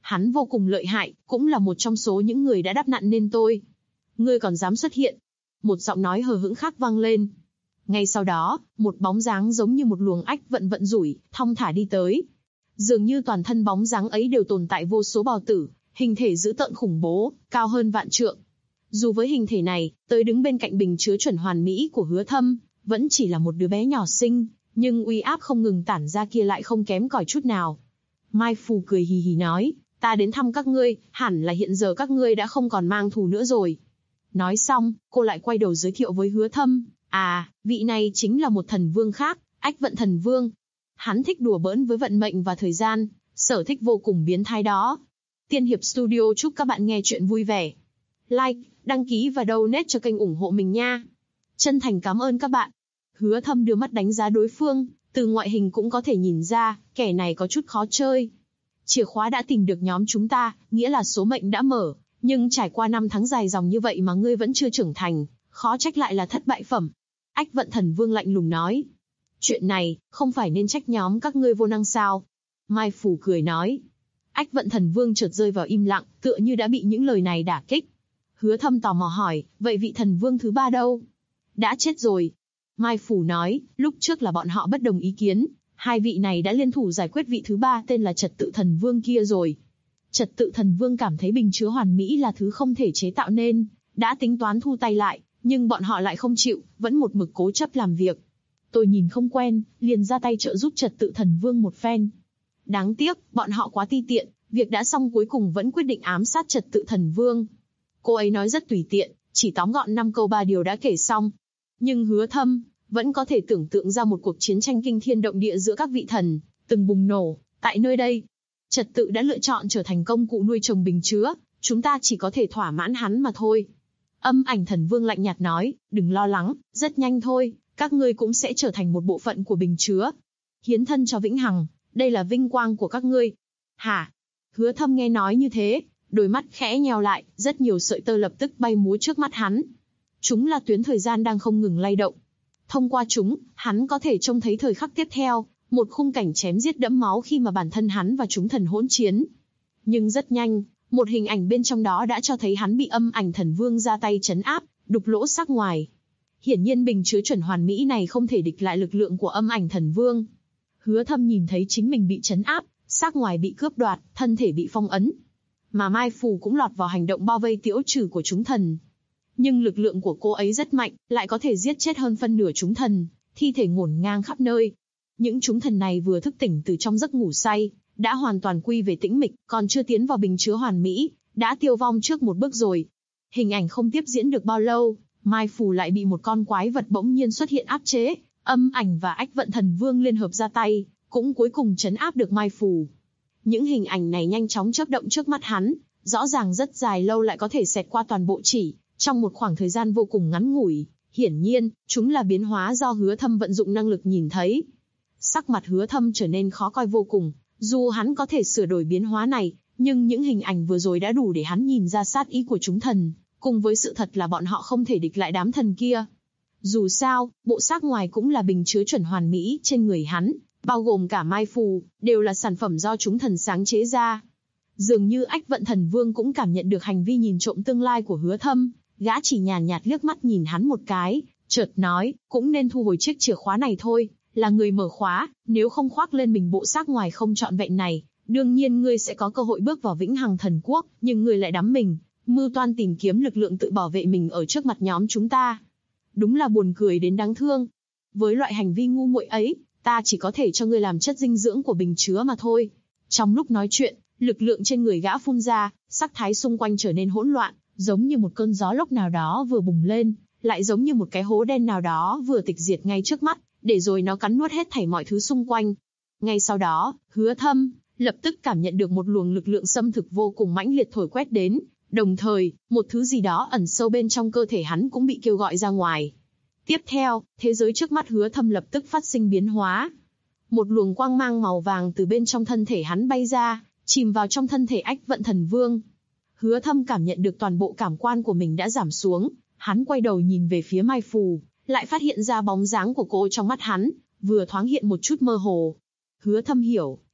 Hắn vô cùng lợi hại, cũng là một trong số những người đã đáp nạn nên tôi. Ngươi còn dám xuất hiện? Một giọng nói hờ hững khác vang lên. Ngay sau đó, một bóng dáng giống như một luồng ách vận vận rủi, thong thả đi tới. Dường như toàn thân bóng dáng ấy đều tồn tại vô số bào tử, hình thể dữ tợn khủng bố, cao hơn vạn trượng. Dù với hình thể này, tới đứng bên cạnh bình chứa chuẩn hoàn mỹ của Hứa Thâm, vẫn chỉ là một đứa bé nhỏ xinh, nhưng uy áp không ngừng tản ra kia lại không kém cỏi chút nào. Mai Phù cười hì hì nói, ta đến thăm các ngươi, hẳn là hiện giờ các ngươi đã không còn mang thù nữa rồi. Nói xong, cô lại quay đầu giới thiệu với Hứa Thâm, vị này chính là một thần vương khác, Ách Vận Thần Vương. Hắn thích đùa bỡn với vận mệnh và thời gian, sở thích vô cùng biến thái đó. Tiên Hiệp Studio chúc các bạn nghe chuyện vui vẻ. Like, đăng ký và donate cho kênh ủng hộ mình nha. Chân thành cảm ơn các bạn. Hứa Thâm đưa mắt đánh giá đối phương, từ ngoại hình cũng có thể nhìn ra, kẻ này có chút khó chơi. Chìa khóa đã tìm được nhóm chúng ta, nghĩa là số mệnh đã mở, nhưng trải qua 5 tháng dài dòng như vậy mà ngươi vẫn chưa trưởng thành, khó trách lại là thất bại phẩm. Ách Vận Thần Vương lạnh lùng nói. Chuyện này, không phải nên trách nhóm các ngươi vô năng sao? Mai Phù cười nói. Ách Vận Thần Vương chợt rơi vào im lặng, tựa như đã bị những lời này đả kích. Hứa Thâm tò mò hỏi, vậy vị thần vương thứ 3 đâu? Đã chết rồi. Mai Phù nói, lúc trước là bọn họ bất đồng ý kiến, hai vị này đã liên thủ giải quyết vị thứ 3 tên là Trật Tự Thần Vương kia rồi. Trật Tự Thần Vương cảm thấy bình chứa hoàn mỹ là thứ không thể chế tạo nên, đã tính toán thu tay lại, nhưng bọn họ lại không chịu, vẫn một mực cố chấp làm việc. Tôi nhìn không quen, liền ra tay trợ giúp Trật Tự Thần Vương một phen. Đáng tiếc, bọn họ quá ti tiện, việc đã xong cuối cùng vẫn quyết định ám sát Trật Tự Thần Vương. Cô ấy nói rất tùy tiện, chỉ tóm gọn 5 câu 3 điều đã kể xong. Nhưng Hứa Thâm vẫn có thể tưởng tượng ra một cuộc chiến tranh kinh thiên động địa giữa các vị thần, từng bùng nổ. Tại nơi đây, Trật Tự đã lựa chọn trở thành công cụ nuôi trồng bình chứa, chúng ta chỉ có thể thỏa mãn hắn mà thôi. Âm Ảnh Thần Vương lạnh nhạt nói, đừng lo lắng, rất nhanh thôi, các ngươi cũng sẽ trở thành một bộ phận của bình chứa. Hiến thân cho vĩnh hằng, đây là vinh quang của các ngươi. Hả? Hứa Thâm nghe nói như thế, đôi mắt khẽ nheo lại, rất nhiều sợi tơ lập tức bay múa trước mắt hắn. Chúng là tuyến thời gian đang không ngừng lay động. Thông qua chúng, hắn có thể trông thấy thời khắc tiếp theo, một khung cảnh chém giết đẫm máu khi mà bản thân hắn và chúng thần hỗn chiến. Nhưng rất nhanh, một hình ảnh bên trong đó đã cho thấy hắn bị Âm Ảnh Thần Vương ra tay trấn áp, đục lỗ xác ngoài. Hiển nhiên bình chứa chuẩn hoàn mỹ này không thể địch lại lực lượng của Âm Ảnh Thần Vương. Hứa Thâm nhìn thấy chính mình bị trấn áp, xác ngoài bị cướp đoạt, thân thể bị phong ấn. Mà Mai Phù cũng lọt vào hành động bao vây tiễu trừ của chúng thần. Nhưng lực lượng của cô ấy rất mạnh, lại có thể giết chết hơn phân nửa chúng thần, thi thể ngổn ngang khắp nơi. Những chúng thần này vừa thức tỉnh từ trong giấc ngủ say, đã hoàn toàn quy về tĩnh mịch, còn chưa tiến vào bình chứa hoàn mỹ, đã tiêu vong trước một bước rồi. Hình ảnh không tiếp diễn được bao lâu, Mai Phù lại bị một con quái vật bỗng nhiên xuất hiện áp chế, Âm Ảnh và Ách Vận Thần Vương liên hợp ra tay, cũng cuối cùng trấn áp được Mai Phù. Những hình ảnh này nhanh chóng chớp động trước mắt hắn, rõ ràng rất dài lâu lại có thể xẹt qua toàn bộ chỉ, trong một khoảng thời gian vô cùng ngắn ngủi. Hiển nhiên, chúng là biến hóa do Hứa Thâm vận dụng năng lực nhìn thấy. Sắc mặt Hứa Thâm trở nên khó coi vô cùng, dù hắn có thể sửa đổi biến hóa này, nhưng những hình ảnh vừa rồi đã đủ để hắn nhìn ra sát ý của chúng thần, cùng với sự thật là bọn họ không thể địch lại đám thần kia. Dù sao, bộ xác ngoài cũng là bình chứa chuẩn hoàn mỹ trên người hắn, bao gồm cả Mai Phù, đều là sản phẩm do chúng thần sáng chế ra. Dường như Ách Vận Thần Vương cũng cảm nhận được hành vi nhìn trộm tương lai của Hứa Thâm, gã chỉ nhàn nhạt liếc mắt nhìn hắn một cái, chợt nói, cũng nên thu hồi chiếc chìa khóa này thôi, là người mở khóa, nếu không khoác lên mình bộ xác ngoài không trọn vẹn này, đương nhiên ngươi sẽ có cơ hội bước vào Vĩnh Hằng Thần Quốc, nhưng ngươi lại đắm mình, mưu toan tìm kiếm lực lượng tự bảo vệ mình ở trước mặt nhóm chúng ta. Đúng là buồn cười đến đáng thương. Với loại hành vi ngu muội ấy, ta chỉ có thể cho ngươi làm chất dinh dưỡng của bình chứa mà thôi. Trong lúc nói chuyện, lực lượng trên người gã phun ra, sắc thái xung quanh trở nên hỗn loạn, giống như một cơn gió lốc nào đó vừa bùng lên, lại giống như một cái hố đen nào đó vừa tịch diệt ngay trước mắt, để rồi nó cắn nuốt hết thảy mọi thứ xung quanh. Ngay sau đó, Hứa Thâm lập tức cảm nhận được một luồng lực lượng xâm thực vô cùng mãnh liệt thổi quét đến, đồng thời, một thứ gì đó ẩn sâu bên trong cơ thể hắn cũng bị kêu gọi ra ngoài. Tiếp theo, thế giới trước mắt Hứa Thâm lập tức phát sinh biến hóa. Một luồng quang mang màu vàng từ bên trong thân thể hắn bay ra, chìm vào trong thân thể Ách Vận Thần Vương. Hứa Thâm cảm nhận được toàn bộ cảm quan của mình đã giảm xuống, hắn quay đầu nhìn về phía Mai Phù, lại phát hiện ra bóng dáng của cô trong mắt hắn, vừa thoáng hiện một chút mơ hồ. Hứa Thâm hiểu,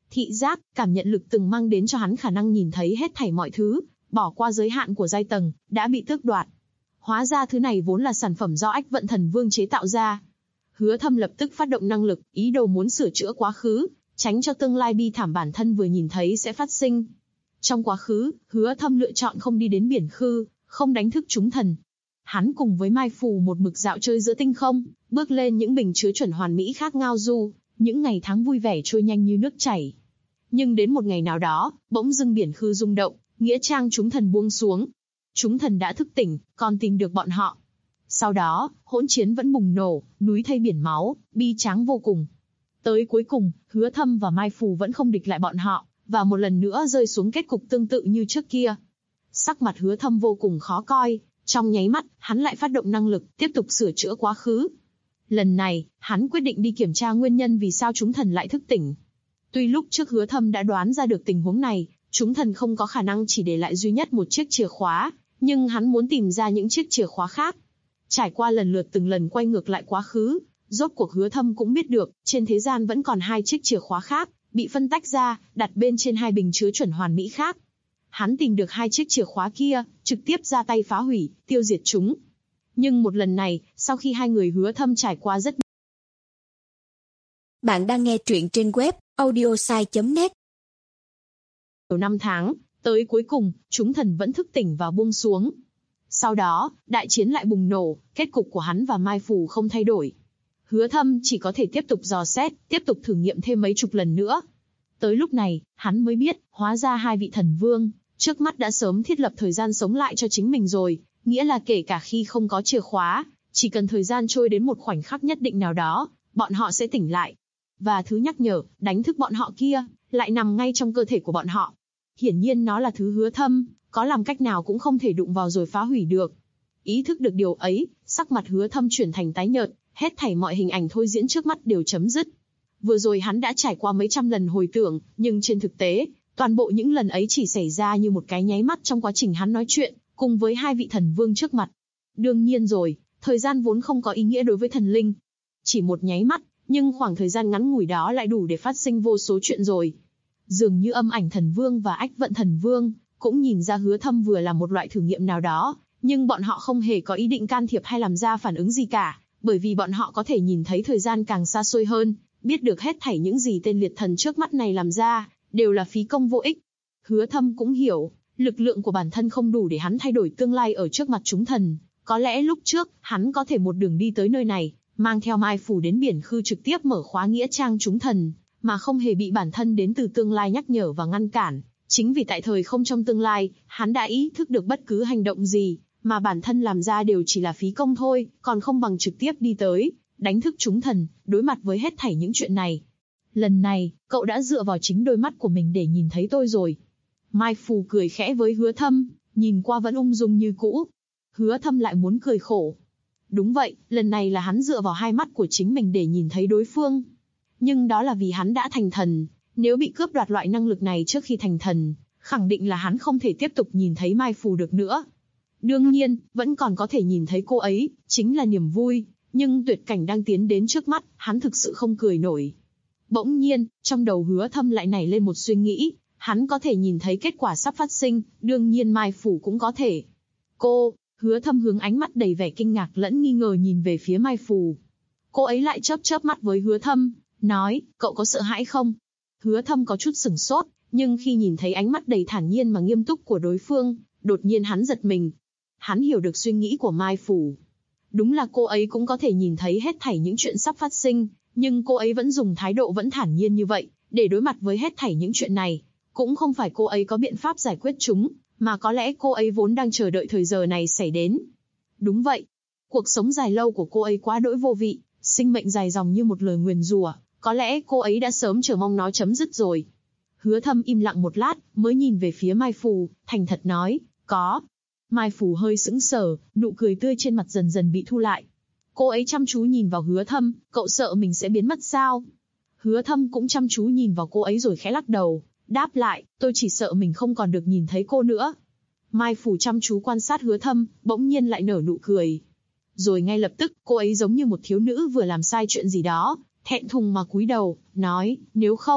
Thị giác, cảm nhận lực từng mang đến cho hắn khả năng nhìn thấy hết thảy mọi thứ, bỏ qua giới hạn của giai tầng, đã bị tước đoạt. Hóa ra thứ này vốn là sản phẩm do Ách Vận Thần Vương chế tạo ra. Hứa Thâm lập tức phát động năng lực, ý đồ muốn sửa chữa quá khứ, tránh cho tương lai bi thảm bản thân vừa nhìn thấy sẽ phát sinh. Trong quá khứ, Hứa Thâm lựa chọn không đi đến biển khư, không đánh thức chúng thần. Hắn cùng với Mai Phù một mực dạo chơi giữa tinh không, bước lên những bình chứa chuẩn hoàn mỹ khác ngao du, những ngày tháng vui vẻ trôi nhanh như nước chảy. Nhưng đến một ngày nào đó, bỗng dưng biển khư rung động, nghĩa trang chúng thần buông xuống. Chúng thần đã thức tỉnh, còn tìm được bọn họ. Sau đó, hỗn chiến vẫn bùng nổ, núi thây biển máu, bi tráng vô cùng. Tới cuối cùng, Hứa Thâm và Mai Phù vẫn không địch lại bọn họ, và một lần nữa rơi xuống kết cục tương tự như trước kia. Sắc mặt Hứa Thâm vô cùng khó coi, trong nháy mắt, hắn lại phát động năng lực, tiếp tục sửa chữa quá khứ. Lần này, hắn quyết định đi kiểm tra nguyên nhân vì sao chúng thần lại thức tỉnh. Tuy lúc trước Hứa Thâm đã đoán ra được tình huống này, chúng thần không có khả năng chỉ để lại duy nhất một chiếc chìa khóa, nhưng hắn muốn tìm ra những chiếc chìa khóa khác. Trải qua lần lượt từng lần quay ngược lại quá khứ, rốt cuộc Hứa Thâm cũng biết được, trên thế gian vẫn còn 2 chiếc chìa khóa khác, bị phân tách ra, đặt bên trên 2 bình chứa chuẩn hoàn mỹ khác. Hắn tìm được 2 chiếc chìa khóa kia, trực tiếp ra tay phá hủy, tiêu diệt chúng. Nhưng một lần này, sau khi 2 người Hứa Thâm trải qua rất Bạn đang nghe truyện trên web audiosai.net. nhiều năm tháng, tới cuối cùng, chúng thần vẫn thức tỉnh và buông xuống. Sau đó, đại chiến lại bùng nổ, kết cục của hắn và Mai Phù không thay đổi. Hứa Thâm chỉ có thể tiếp tục dò xét, tiếp tục thử nghiệm thêm mấy chục lần nữa. Tới lúc này, hắn mới biết, hóa ra 2 vị thần vương, trước mắt đã sớm thiết lập thời gian sống lại cho chính mình rồi, nghĩa là kể cả khi không có chìa khóa, chỉ cần thời gian trôi đến một khoảnh khắc nhất định nào đó, bọn họ sẽ tỉnh lại. Và thứ nhắc nhở, đánh thức bọn họ kia, lại nằm ngay trong cơ thể của bọn họ. Hiển nhiên nó là thứ Hứa Thâm, có làm cách nào cũng không thể đụng vào rồi phá hủy được. Ý thức được điều ấy, sắc mặt Hứa Thâm chuyển thành tái nhợt, hết thảy mọi hình ảnh thôi diễn trước mắt đều chấm dứt. Vừa rồi hắn đã trải qua mấy trăm lần hồi tưởng, nhưng trên thực tế, toàn bộ những lần ấy chỉ xảy ra như một cái nháy mắt trong quá trình hắn nói chuyện, cùng với 2 vị thần vương trước mặt. Đương nhiên rồi, thời gian vốn không có ý nghĩa đối với thần linh. Chỉ một nháy mắt, nhưng khoảng thời gian ngắn ngủi đó lại đủ để phát sinh vô số chuyện rồi. Dường như Âm Ảnh Thần Vương và Ách Vận Thần Vương cũng nhìn ra Hứa Thâm vừa là một loại thử nghiệm nào đó, nhưng bọn họ không hề có ý định can thiệp hay làm ra phản ứng gì cả, bởi vì bọn họ có thể nhìn thấy thời gian càng xa xôi hơn, biết được hết thảy những gì tên liệt thần trước mắt này làm ra, đều là phí công vô ích. Hứa Thâm cũng hiểu, lực lượng của bản thân không đủ để hắn thay đổi tương lai ở trước mặt chúng thần, có lẽ lúc trước, hắn có thể một đường đi tới nơi này, mang theo Mai Phù đến biển khư trực tiếp mở khóa nghĩa trang chúng thần, mà không hề bị bản thân đến từ tương lai nhắc nhở và ngăn cản. Chính vì tại thời không trong tương lai, hắn đã ý thức được bất cứ hành động gì, mà bản thân làm ra đều chỉ là phí công thôi, còn không bằng trực tiếp đi tới, đánh thức chúng thần, đối mặt với hết thảy những chuyện này. Lần này, cậu đã dựa vào chính đôi mắt của mình để nhìn thấy tôi rồi. Mai Phù cười khẽ với Hứa Thâm, nhìn qua vẫn ung dung như cũ. Hứa Thâm lại muốn cười khổ. Đúng vậy, lần này là hắn dựa vào 2 mắt của chính mình để nhìn thấy đối phương. Nhưng đó là vì hắn đã thành thần, nếu bị cướp đoạt loại năng lực này trước khi thành thần, khẳng định là hắn không thể tiếp tục nhìn thấy Mai Phù được nữa. Đương nhiên, vẫn còn có thể nhìn thấy cô ấy, chính là niềm vui, nhưng tuyệt cảnh đang tiến đến trước mắt, hắn thực sự không cười nổi. Bỗng nhiên, trong đầu Hứa Thâm lại nảy lên một suy nghĩ, hắn có thể nhìn thấy kết quả sắp phát sinh, đương nhiên Mai Phù cũng có thể. Cô, Hứa Thâm hướng ánh mắt đầy vẻ kinh ngạc lẫn nghi ngờ nhìn về phía Mai Phù. Cô ấy lại chớp chớp mắt với Hứa Thâm, nói, cậu có sợ hãi không? Hứa Thâm có chút sửng sốt, nhưng khi nhìn thấy ánh mắt đầy thản nhiên mà nghiêm túc của đối phương, đột nhiên hắn giật mình. Hắn hiểu được suy nghĩ của Mai Phù. Đúng là cô ấy cũng có thể nhìn thấy hết thảy những chuyện sắp phát sinh, nhưng cô ấy vẫn dùng thái độ vẫn thản nhiên như vậy, để đối mặt với hết thảy những chuyện này. Cũng không phải cô ấy có biện pháp giải quyết chúng, mà có lẽ cô ấy vốn đang chờ đợi thời giờ này xảy đến. Đúng vậy. Cuộc sống dài lâu của cô ấy quá đỗi vô vị, sinh mệnh dài dòng như một lời nguyền rủa, có lẽ cô ấy đã sớm chờ mong nó chấm dứt rồi. Hứa Thâm im lặng một lát, mới nhìn về phía Mai Phù, thành thật nói, có. Mai Phù hơi sững sờ, nụ cười tươi trên mặt dần dần bị thu lại. Cô ấy chăm chú nhìn vào Hứa Thâm, cậu sợ mình sẽ biến mất sao? Hứa Thâm cũng chăm chú nhìn vào cô ấy rồi khẽ lắc đầu, đáp lại, tôi chỉ sợ mình không còn được nhìn thấy cô nữa. Mai Phù chăm chú quan sát Hứa Thâm, bỗng nhiên lại nở nụ cười. Rồi ngay lập tức, cô ấy giống như một thiếu nữ vừa làm sai chuyện gì đó, thẹn thùng mà cúi đầu, nói, nếu không,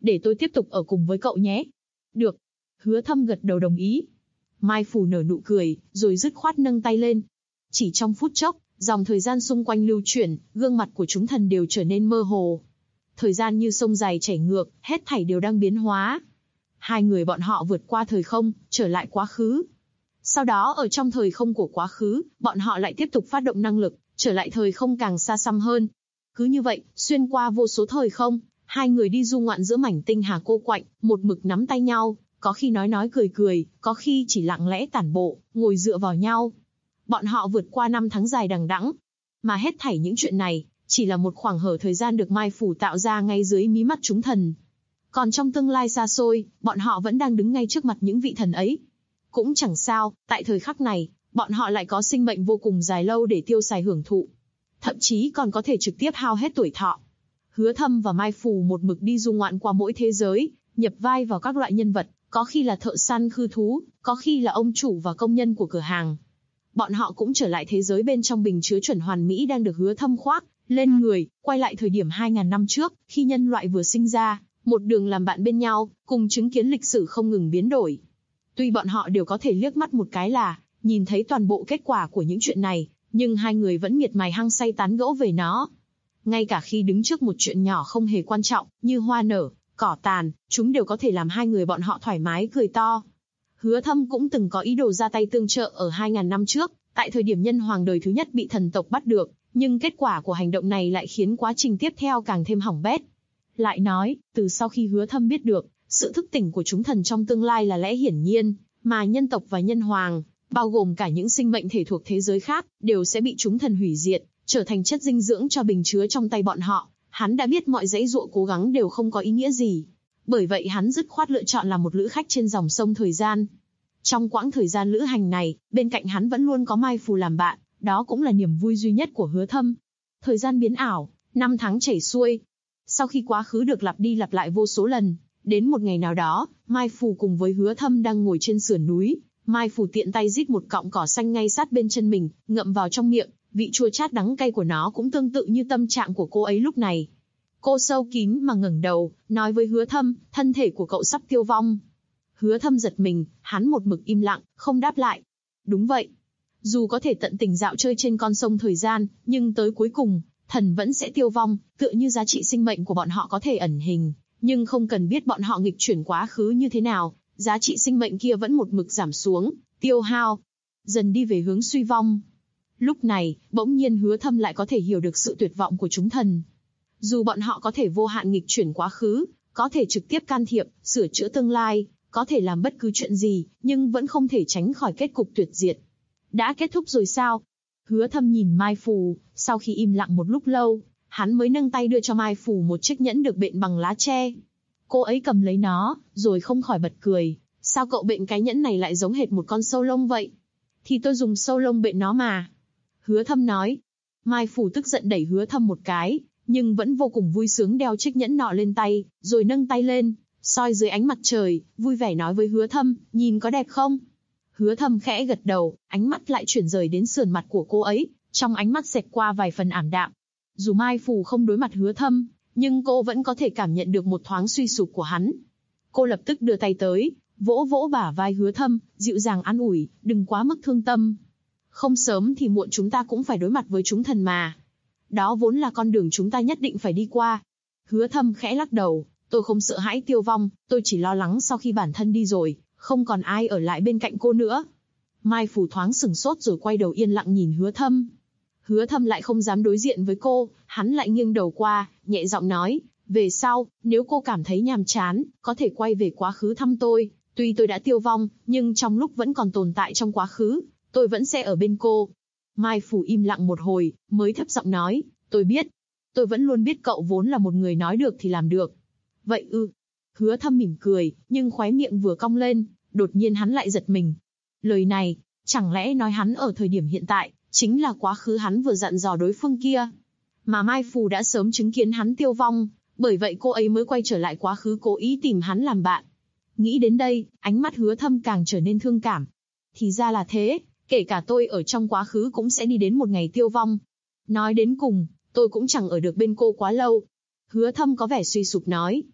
để tôi tiếp tục ở cùng với cậu nhé. Được. Hứa Thâm gật đầu đồng ý. Mai Phù nở nụ cười, rồi dứt khoát nâng tay lên. Chỉ trong phút chốc, dòng thời gian xung quanh lưu chuyển, gương mặt của chúng thần đều trở nên mơ hồ. Thời gian như sông dài chảy ngược, hết thảy đều đang biến hóa. Hai người bọn họ vượt qua thời không, trở lại quá khứ. Sau đó ở trong thời không của quá khứ, bọn họ lại tiếp tục phát động năng lực, trở lại thời không càng xa xăm hơn. Cứ như vậy, xuyên qua vô số thời không, hai người đi du ngoạn giữa mảnh tinh hà cô quạnh, một mực nắm tay nhau, có khi nói cười cười, có khi chỉ lặng lẽ tản bộ, ngồi dựa vào nhau. Bọn họ vượt qua 5 tháng dài đằng đẵng, mà hết thảy những chuyện này chỉ là một khoảng hở thời gian được Mai Phủ tạo ra ngay dưới mí mắt chúng thần. Còn trong tương lai xa xôi, bọn họ vẫn đang đứng ngay trước mặt những vị thần ấy. Cũng chẳng sao, tại thời khắc này, bọn họ lại có sinh mệnh vô cùng dài lâu để tiêu xài hưởng thụ. Thậm chí còn có thể trực tiếp hao hết tuổi thọ. Hứa Thâm và Mai Phù một mực đi du ngoạn qua mỗi thế giới, nhập vai vào các loại nhân vật, có khi là thợ săn khư thú, có khi là ông chủ và công nhân của cửa hàng. Bọn họ cũng trở lại thế giới bên trong bình chứa chuẩn hoàn mỹ đang được Hứa Thâm khoác lên người, quay lại thời điểm 2000 năm trước, khi nhân loại vừa sinh ra, một đường làm bạn bên nhau, cùng chứng kiến lịch sử không ngừng biến đổi. Tuy bọn họ đều có thể liếc mắt một cái là nhìn thấy toàn bộ kết quả của những chuyện này, nhưng hai người vẫn miệt mài hăng say tán gẫu về nó. Ngay cả khi đứng trước một chuyện nhỏ không hề quan trọng, như hoa nở, cỏ tàn, chúng đều có thể làm hai người bọn họ thoải mái cười to. Hứa Thâm cũng từng có ý đồ ra tay tương trợ ở 2000 năm trước, tại thời điểm nhân hoàng đời thứ nhất bị thần tộc bắt được, nhưng kết quả của hành động này lại khiến quá trình tiếp theo càng thêm hỏng bét. Lại nói, từ sau khi Hứa Thâm biết được, sự thức tỉnh của chúng thần trong tương lai là lẽ hiển nhiên, mà nhân tộc và nhân hoàng, bao gồm cả những sinh mệnh thể thuộc thế giới khác, đều sẽ bị chúng thần hủy diệt, trở thành chất dinh dưỡng cho bình chứa trong tay bọn họ. Hắn đã biết mọi dãy dụa cố gắng đều không có ý nghĩa gì. Bởi vậy hắn dứt khoát lựa chọn làm một lữ khách trên dòng sông thời gian. Trong quãng thời gian lữ hành này, bên cạnh hắn vẫn luôn có Mai Phù làm bạn, đó cũng là niềm vui duy nhất của Hứa Thâm. Thời gian biến ảo, 5 tháng chảy xuôi. Sau khi quá khứ được lặp đi lặp lại vô số lần, đến một ngày nào đó, Mai Phù cùng với Hứa Thâm đang ngồi trên sườn núi. Mai Phù tiện tay rít một cọng cỏ xanh ngay sát bên chân mình, ngậm vào trong miệng, vị chua chát đắng cay của nó cũng tương tự như tâm trạng của cô ấy lúc này. Cô sâu kín mà ngẩng đầu, nói với Hứa Thâm, thân thể của cậu sắp tiêu vong. Hứa Thâm giật mình, hắn một mực im lặng, không đáp lại. Đúng vậy. Dù có thể tận tình dạo chơi trên con sông thời gian, nhưng tới cuối cùng, thần vẫn sẽ tiêu vong, tựa như giá trị sinh mệnh của bọn họ có thể ẩn hình, nhưng không cần biết bọn họ nghịch chuyển quá khứ như thế nào, giá trị sinh mệnh kia vẫn một mực giảm xuống, tiêu hao, dần đi về hướng suy vong. Lúc này, bỗng nhiên Hứa Thâm lại có thể hiểu được sự tuyệt vọng của chúng thần. Dù bọn họ có thể vô hạn nghịch chuyển quá khứ, có thể trực tiếp can thiệp, sửa chữa tương lai, có thể làm bất cứ chuyện gì, nhưng vẫn không thể tránh khỏi kết cục tuyệt diệt. Đã kết thúc rồi sao? Hứa Thâm nhìn Mai Phù, sau khi im lặng một lúc lâu, hắn mới nâng tay đưa cho Mai Phù một chiếc nhẫn được bện bằng lá tre. Cô ấy cầm lấy nó, rồi không khỏi bật cười. Sao cậu bện cái nhẫn này lại giống hệt một con sâu lông vậy? Thì tôi dùng sâu lông bện nó mà. Hứa Thâm nói. Mai Phù tức giận đẩy Hứa Thâm một cái, nhưng vẫn vô cùng vui sướng đeo chiếc nhẫn nọ lên tay, rồi nâng tay lên, soi dưới ánh mặt trời, vui vẻ nói với Hứa Thâm, nhìn có đẹp không? Hứa Thâm khẽ gật đầu, ánh mắt lại chuyển rời đến sườn mặt của cô ấy, trong ánh mắt xẹt qua vài phần ảm đạm. Dù Mai Phù không đối mặt Hứa Thâm, nhưng cô vẫn có thể cảm nhận được một thoáng suy sụp của hắn. Cô lập tức đưa tay tới, vỗ vỗ bả vai Hứa Thâm, dịu dàng an ủi, đừng quá mức thương tâm. Không sớm thì muộn chúng ta cũng phải đối mặt với chúng thần mà. Đó vốn là con đường chúng ta nhất định phải đi qua. Hứa Thâm khẽ lắc đầu, tôi không sợ hãi tiêu vong, tôi chỉ lo lắng sau khi bản thân đi rồi, không còn ai ở lại bên cạnh cô nữa. Mai Phù thoáng sửng sốt rồi quay đầu yên lặng nhìn Hứa Thâm. Hứa Thâm lại không dám đối diện với cô, hắn lại nghiêng đầu qua, nhẹ giọng nói, về sau, nếu cô cảm thấy nhàm chán, có thể quay về quá khứ thăm tôi. Tuy tôi đã tiêu vong, nhưng trong lúc vẫn còn tồn tại trong quá khứ, tôi vẫn sẽ ở bên cô. Mai Phù im lặng một hồi, mới thấp giọng nói, tôi biết. Tôi vẫn luôn biết cậu vốn là một người nói được thì làm được. Vậy ư? Hứa Thâm mỉm cười, nhưng khóe miệng vừa cong lên, đột nhiên hắn lại giật mình. Lời này, chẳng lẽ nói hắn ở thời điểm hiện tại, chính là quá khứ hắn vừa dặn dò đối phương kia. Mà Mai Phù đã sớm chứng kiến hắn tiêu vong, bởi vậy cô ấy mới quay trở lại quá khứ cố ý tìm hắn làm bạn. Nghĩ đến đây, ánh mắt Hứa Thâm càng trở nên thương cảm. Thì ra là thế, kể cả tôi ở trong quá khứ cũng sẽ đi đến một ngày tiêu vong. Nói đến cùng, tôi cũng chẳng ở được bên cô quá lâu. Hứa Thâm có vẻ suy sụp nói.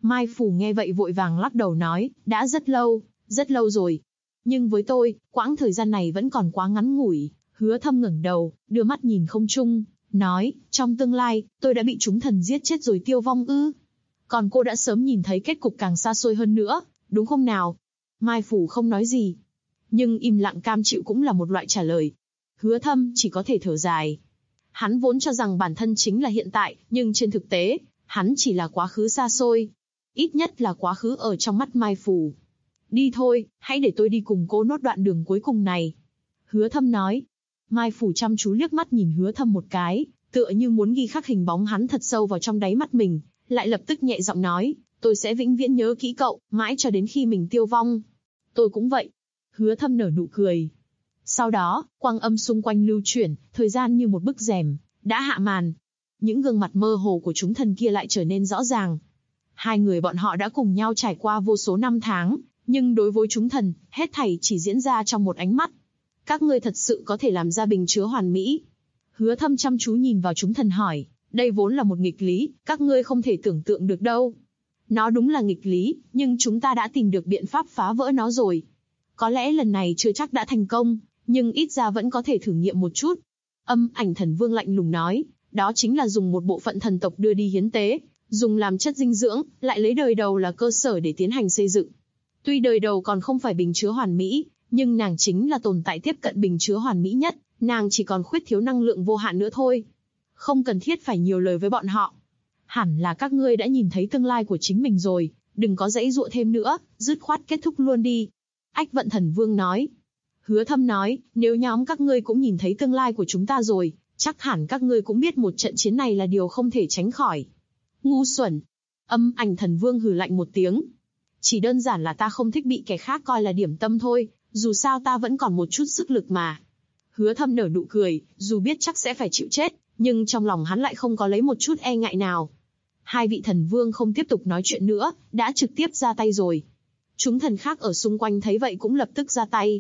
Mai Phủ nghe vậy vội vàng lắc đầu nói, đã rất lâu rồi. Nhưng với tôi, quãng thời gian này vẫn còn quá ngắn ngủi. Hứa Thâm ngẩng đầu, đưa mắt nhìn không trung, nói, trong tương lai, tôi đã bị chúng thần giết chết rồi tiêu vong ư? Còn cô đã sớm nhìn thấy kết cục càng xa xôi hơn nữa, đúng không nào? Mai Phủ không nói gì, nhưng im lặng cam chịu cũng là một loại trả lời. Hứa Thâm chỉ có thể thở dài. Hắn vốn cho rằng bản thân chính là hiện tại, nhưng trên thực tế, hắn chỉ là quá khứ xa xôi. Ít nhất là quá khứ ở trong mắt Mai Phủ. Đi thôi, hãy để tôi đi cùng cô nốt đoạn đường cuối cùng này. Hứa Thâm nói. Mai Phủ chăm chú liếc mắt nhìn Hứa Thâm một cái, tựa như muốn ghi khắc hình bóng hắn thật sâu vào trong đáy mắt mình, lại lập tức nhẹ giọng nói, tôi sẽ vĩnh viễn nhớ kỹ cậu, mãi cho đến khi mình tiêu vong. Tôi cũng vậy. Hứa Thâm nở nụ cười. Sau đó, quang âm xung quanh lưu chuyển, thời gian như một bức rèm, đã hạ màn. Những gương mặt mơ hồ của chúng thần kia lại trở nên rõ ràng. Hai người bọn họ đã cùng nhau trải qua vô số năm tháng, nhưng đối với chúng thần, hết thảy chỉ diễn ra trong một ánh mắt. Các ngươi thật sự có thể làm ra bình chứa hoàn mỹ. Hứa Thâm chăm chú nhìn vào chúng thần hỏi, đây vốn là một nghịch lý, các ngươi không thể tưởng tượng được đâu. Nó đúng là nghịch lý, nhưng chúng ta đã tìm được biện pháp phá vỡ nó rồi. Có lẽ lần này chưa chắc đã thành công, nhưng ít ra vẫn có thể thử nghiệm một chút. Âm Ảnh Thần Vương lạnh lùng nói, đó chính là dùng một bộ phận thần tộc đưa đi hiến tế, dùng làm chất dinh dưỡng, lại lấy đời đầu là cơ sở để tiến hành xây dựng. Tuy đời đầu còn không phải bình chứa hoàn mỹ, nhưng nàng chính là tồn tại tiếp cận bình chứa hoàn mỹ nhất, nàng chỉ còn khuyết thiếu năng lượng vô hạn nữa thôi. Không cần thiết phải nhiều lời với bọn họ. Hẳn là các ngươi đã nhìn thấy tương lai của chính mình rồi, đừng có giãy giụa thêm nữa, dứt khoát kết thúc luôn đi. Ách Vận Thần Vương nói. Hứa Thâm nói, nếu nhóm các ngươi cũng nhìn thấy tương lai của chúng ta rồi, chắc hẳn các ngươi cũng biết một trận chiến này là điều không thể tránh khỏi. Ngu xuẩn. Âm Ảnh Thần Vương hừ lạnh một tiếng. Chỉ đơn giản là ta không thích bị kẻ khác coi là điểm tâm thôi, dù sao ta vẫn còn một chút sức lực mà. Hứa Thâm nở nụ cười, dù biết chắc sẽ phải chịu chết, nhưng trong lòng hắn lại không có lấy một chút e ngại nào. Hai vị thần vương không tiếp tục nói chuyện nữa, đã trực tiếp ra tay rồi. Chúng thần khác ở xung quanh thấy vậy cũng lập tức ra tay.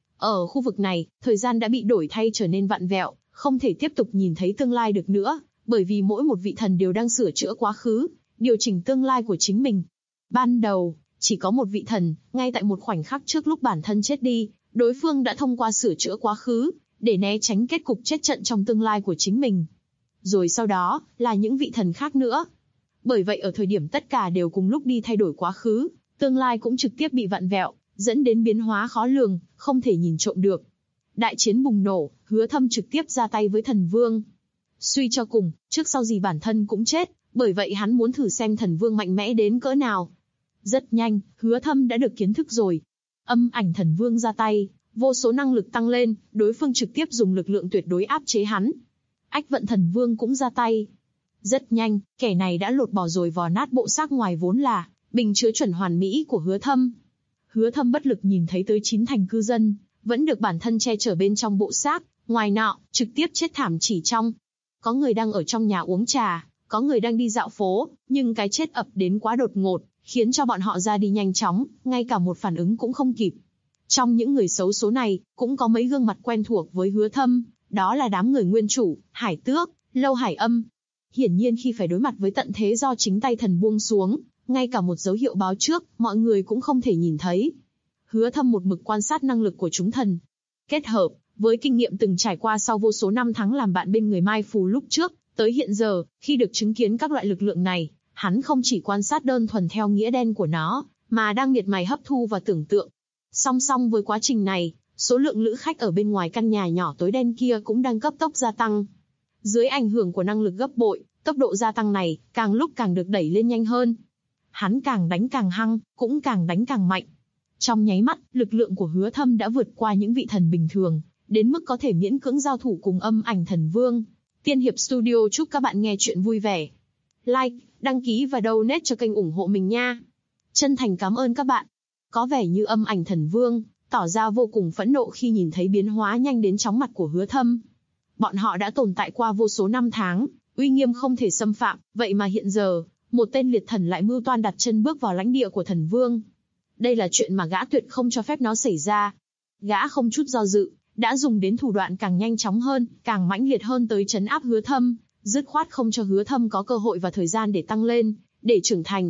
Ở khu vực này, thời gian đã bị đổi thay trở nên vặn vẹo, không thể tiếp tục nhìn thấy tương lai được nữa, bởi vì mỗi một vị thần đều đang sửa chữa quá khứ, điều chỉnh tương lai của chính mình. Ban đầu, chỉ có một vị thần, ngay tại một khoảnh khắc trước lúc bản thân chết đi, đối phương đã thông qua sửa chữa quá khứ, để né tránh kết cục chết trận trong tương lai của chính mình. Rồi sau đó, là những vị thần khác nữa. Bởi vậy ở thời điểm tất cả đều cùng lúc đi thay đổi quá khứ, tương lai cũng trực tiếp bị vặn vẹo, dẫn đến biến hóa khó lường, không thể nhìn trộm được. Đại chiến bùng nổ, Hứa Thâm trực tiếp ra tay với thần vương. Suy cho cùng, trước sau gì bản thân cũng chết, bởi vậy hắn muốn thử xem thần vương mạnh mẽ đến cỡ nào. Rất nhanh, Hứa Thâm đã được kiến thức rồi. Âm Ảnh Thần Vương ra tay, vô số năng lực tăng lên, đối phương trực tiếp dùng lực lượng tuyệt đối áp chế hắn. Ách Vận Thần Vương cũng ra tay. Rất nhanh, kẻ này đã lột bỏ rồi vò nát bộ xác ngoài vốn là bình chứa chuẩn hoàn mỹ của Hứa Thâm. Hứa Thâm bất lực nhìn thấy tới 9 thành cư dân, vẫn được bản thân che chở bên trong bộ xác, ngoài nọ, trực tiếp chết thảm chỉ trong. Có người đang ở trong nhà uống trà, có người đang đi dạo phố, nhưng cái chết ập đến quá đột ngột, khiến cho bọn họ ra đi nhanh chóng, ngay cả một phản ứng cũng không kịp. Trong những người xấu số này, cũng có mấy gương mặt quen thuộc với Hứa Thâm, đó là đám người nguyên chủ, Hải Tước, Lâu Hải Âm. Hiển nhiên khi phải đối mặt với tận thế do chính tay thần buông xuống, ngay cả một dấu hiệu báo trước, mọi người cũng không thể nhìn thấy. Hứa Thâm một mực quan sát năng lực của chúng thần. Kết hợp với kinh nghiệm từng trải qua sau vô số năm tháng làm bạn bên người Mai Phù lúc trước, tới hiện giờ, khi được chứng kiến các loại lực lượng này, hắn không chỉ quan sát đơn thuần theo nghĩa đen của nó, mà đang miệt mài hấp thu và tưởng tượng. Song song với quá trình này, số lượng lữ khách ở bên ngoài căn nhà nhỏ tối đen kia cũng đang cấp tốc gia tăng. Dưới ảnh hưởng của năng lực gấp bội, tốc độ gia tăng này càng lúc càng được đẩy lên nhanh hơn. Hắn càng đánh càng hăng, cũng càng đánh càng mạnh. Trong nháy mắt, lực lượng của Hứa Thâm đã vượt qua những vị thần bình thường, đến mức có thể miễn cưỡng giao thủ cùng Âm Ảnh Thần Vương. Tiên Hiệp Studio chúc các bạn nghe chuyện vui vẻ. Like, đăng ký và donate cho kênh ủng hộ mình nha. Chân thành cảm ơn các bạn. Có vẻ như Âm Ảnh Thần Vương tỏ ra vô cùng phẫn nộ khi nhìn thấy biến hóa nhanh đến chóng mặt của Hứa Thâm. Bọn họ đã tồn tại qua vô số năm tháng, uy nghiêm không thể xâm phạm, vậy mà hiện giờ, một tên liệt thần lại mưu toan đặt chân bước vào lãnh địa của thần vương. Đây là chuyện mà gã tuyệt không cho phép nó xảy ra. Gã không chút do dự, đã dùng đến thủ đoạn càng nhanh chóng hơn, càng mãnh liệt hơn tới trấn áp Hứa Thâm, dứt khoát không cho Hứa Thâm có cơ hội và thời gian để tăng lên, để trưởng thành.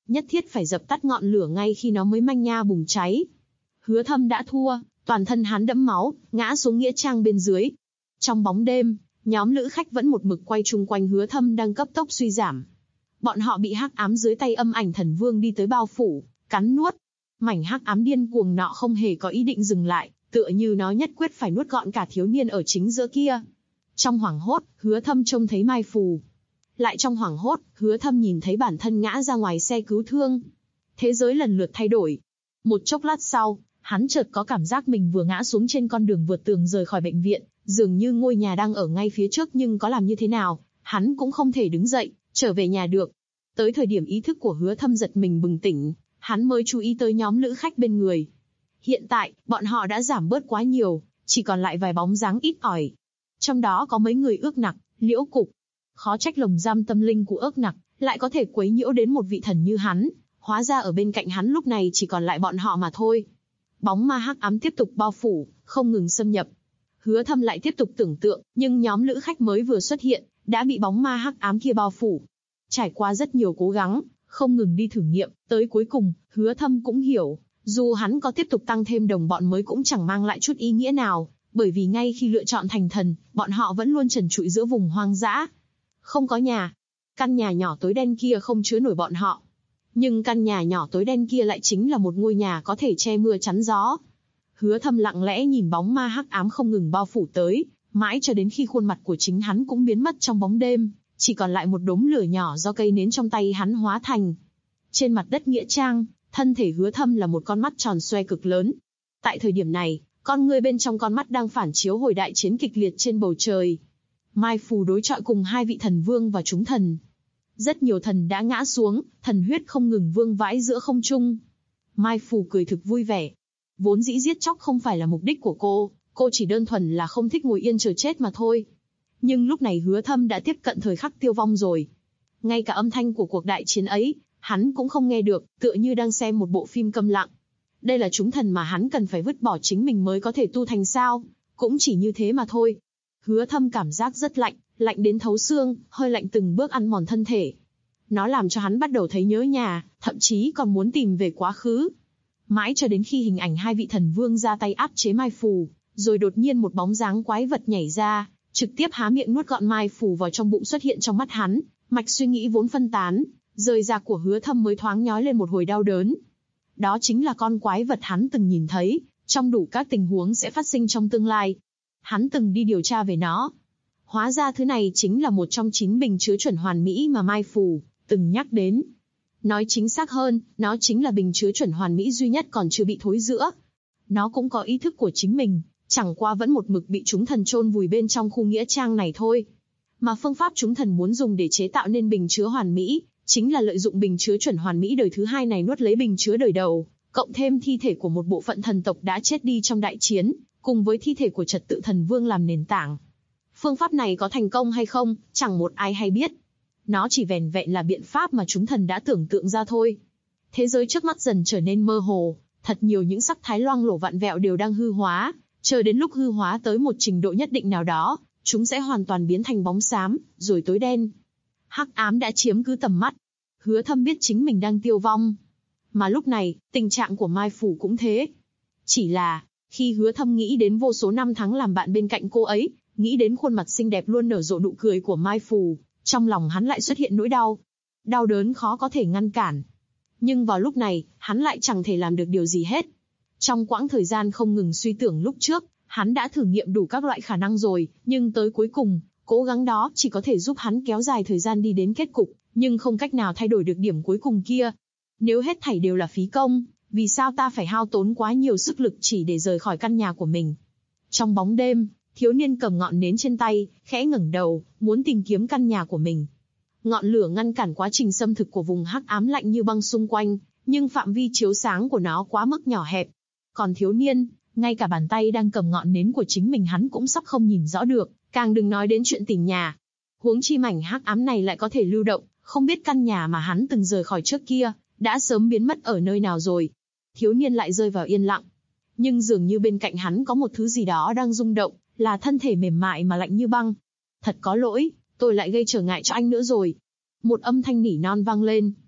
nhất thiết phải dập tắt ngọn lửa ngay khi nó mới manh nha bùng cháy. Hứa Thâm đã thua, toàn thân hắn đẫm máu, ngã xuống nghĩa trang bên dưới. Trong bóng đêm, nhóm lữ khách vẫn một mực quay chung quanh Hứa Thâm đang cấp tốc suy giảm. Bọn họ bị hắc ám dưới tay Âm Ảnh Thần Vương đi tới bao phủ, cắn nuốt. Mảnh hắc ám điên cuồng nọ không hề có ý định dừng lại, tựa như nó nhất quyết phải nuốt gọn cả thiếu niên ở chính giữa kia. Trong hoảng hốt, Hứa Thâm trông thấy Mai Phù. Lại trong hoảng hốt, Hứa Thâm nhìn thấy bản thân ngã ra ngoài xe cứu thương. Thế giới lần lượt thay đổi. Một chốc lát sau, hắn chợt có cảm giác mình vừa ngã xuống trên con đường vượt tường rời khỏi bệnh viện, dường như ngôi nhà đang ở ngay phía trước, nhưng có làm như thế nào, hắn cũng không thể đứng dậy, trở về nhà được. Tới thời điểm ý thức của Hứa Thâm giật mình bừng tỉnh, hắn mới chú ý tới nhóm lữ khách bên người. Hiện tại, bọn họ đã giảm bớt quá nhiều, chỉ còn lại vài bóng dáng ít ỏi. Trong đó có mấy người Ước Nặc, Liễu Cục. Khó trách lồng giam tâm linh của Ước Nặc lại có thể quấy nhiễu đến một vị thần như hắn, hóa ra ở bên cạnh hắn lúc này chỉ còn lại bọn họ mà thôi. Bóng ma hắc ám tiếp tục bao phủ, không ngừng xâm nhập. Hứa Thâm lại tiếp tục tưởng tượng, nhưng nhóm lữ khách mới vừa xuất hiện, đã bị bóng ma hắc ám kia bao phủ. Trải qua rất nhiều cố gắng, không ngừng đi thử nghiệm, tới cuối cùng, Hứa Thâm cũng hiểu, dù hắn có tiếp tục tăng thêm đồng bọn mới cũng chẳng mang lại chút ý nghĩa nào, bởi vì ngay khi lựa chọn thành thần, bọn họ vẫn luôn trần trụi giữa vùng hoang dã. Không có nhà. Căn nhà nhỏ tối đen kia không chứa nổi bọn họ. Nhưng căn nhà nhỏ tối đen kia lại chính là một ngôi nhà có thể che mưa chắn gió. Hứa Thâm lặng lẽ nhìn bóng ma hắc ám không ngừng bao phủ tới, mãi cho đến khi khuôn mặt của chính hắn cũng biến mất trong bóng đêm, chỉ còn lại một đống lửa nhỏ do cây nến trong tay hắn hóa thành. Trên mặt đất nghĩa trang, thân thể Hứa Thâm là một con mắt tròn xoe cực lớn. Tại thời điểm này, con người bên trong con mắt đang phản chiếu hồi đại chiến kịch liệt trên bầu trời. Mai Phù đối chọi cùng hai vị thần vương và chúng thần. Rất nhiều thần đã ngã xuống, thần huyết không ngừng vương vãi giữa không trung. Mai Phù cười thực vui vẻ. Vốn dĩ giết chóc không phải là mục đích của cô chỉ đơn thuần là không thích ngồi yên chờ chết mà thôi. Nhưng lúc này Hứa Thâm đã tiếp cận thời khắc tiêu vong rồi. Ngay cả âm thanh của cuộc đại chiến ấy, hắn cũng không nghe được, tựa như đang xem một bộ phim câm lặng. Đây là chúng thần mà hắn cần phải vứt bỏ chính mình mới có thể tu thành sao? Cũng chỉ như thế mà thôi. Hứa Thâm cảm giác rất lạnh, lạnh đến thấu xương, hơi lạnh từng bước ăn mòn thân thể. Nó làm cho hắn bắt đầu thấy nhớ nhà, thậm chí còn muốn tìm về quá khứ. Mãi cho đến khi hình ảnh hai vị thần vương ra tay áp chế Mai Phù, rồi đột nhiên một bóng dáng quái vật nhảy ra, trực tiếp há miệng nuốt gọn Mai Phù vào trong bụng xuất hiện trong mắt hắn, mạch suy nghĩ vốn phân tán, rời rạc của Hứa Thâm mới thoáng nhói lên một hồi đau đớn. Đó chính là con quái vật hắn từng nhìn thấy, trong đủ các tình huống sẽ phát sinh trong tương lai. Hắn từng đi điều tra về nó. Hóa ra thứ này chính là một trong 9 bình chứa chuẩn hoàn mỹ mà Mai Phù từng nhắc đến. Nói chính xác hơn, nó chính là bình chứa chuẩn hoàn mỹ duy nhất còn chưa bị thối rữa. Nó cũng có ý thức của chính mình, chẳng qua vẫn một mực bị chúng thần chôn vùi bên trong khu nghĩa trang này thôi. Mà phương pháp chúng thần muốn dùng để chế tạo nên bình chứa hoàn mỹ, chính là lợi dụng bình chứa chuẩn hoàn mỹ đời thứ hai này nuốt lấy bình chứa đời đầu, cộng thêm thi thể của một bộ phận thần tộc đã chết đi trong đại chiến, cùng với thi thể của trật tự thần vương làm nền tảng. Phương pháp này có thành công hay không, chẳng một ai hay biết. Nó chỉ vẻn vẹn là biện pháp mà chúng thần đã tưởng tượng ra thôi. Thế giới trước mắt dần trở nên mơ hồ, thật nhiều những sắc thái loang lổ vạn vẹo đều đang hư hóa, chờ đến lúc hư hóa tới một trình độ nhất định nào đó, chúng sẽ hoàn toàn biến thành bóng xám, rồi tối đen. Hắc ám đã chiếm cứ tầm mắt. Hứa Thâm biết chính mình đang tiêu vong. Mà lúc này, tình trạng của Mai Phù cũng thế. Chỉ là, khi Hứa Thâm nghĩ đến vô số năm tháng làm bạn bên cạnh cô ấy, nghĩ đến khuôn mặt xinh đẹp luôn nở rộ nụ cười của Mai Phù, trong lòng hắn lại xuất hiện nỗi đau. Đau đớn khó có thể ngăn cản. Nhưng vào lúc này, hắn lại chẳng thể làm được điều gì hết. Trong quãng thời gian không ngừng suy tưởng lúc trước, hắn đã thử nghiệm đủ các loại khả năng rồi, nhưng tới cuối cùng, cố gắng đó chỉ có thể giúp hắn kéo dài thời gian đi đến kết cục, nhưng không cách nào thay đổi được điểm cuối cùng kia. Nếu hết thảy đều là phí công, vì sao ta phải hao tốn quá nhiều sức lực chỉ để rời khỏi căn nhà của mình? Trong bóng đêm, thiếu niên cầm ngọn nến trên tay, khẽ ngẩng đầu, muốn tìm kiếm căn nhà của mình. Ngọn lửa ngăn cản quá trình xâm thực của vùng hắc ám lạnh như băng xung quanh, nhưng phạm vi chiếu sáng của nó quá mức nhỏ hẹp. Còn thiếu niên, ngay cả bàn tay đang cầm ngọn nến của chính mình hắn cũng sắp không nhìn rõ được, càng đừng nói đến chuyện tìm nhà. Huống chi mảnh hắc ám này lại có thể lưu động, không biết căn nhà mà hắn từng rời khỏi trước kia, đã sớm biến mất ở nơi nào rồi. Thiếu niên lại rơi vào yên lặng. Nhưng dường như bên cạnh hắn có một thứ gì đó đang rung động, là thân thể mềm mại mà lạnh như băng. Thật có lỗi, tôi lại gây trở ngại cho anh nữa rồi. Một âm thanh nỉ non vang lên.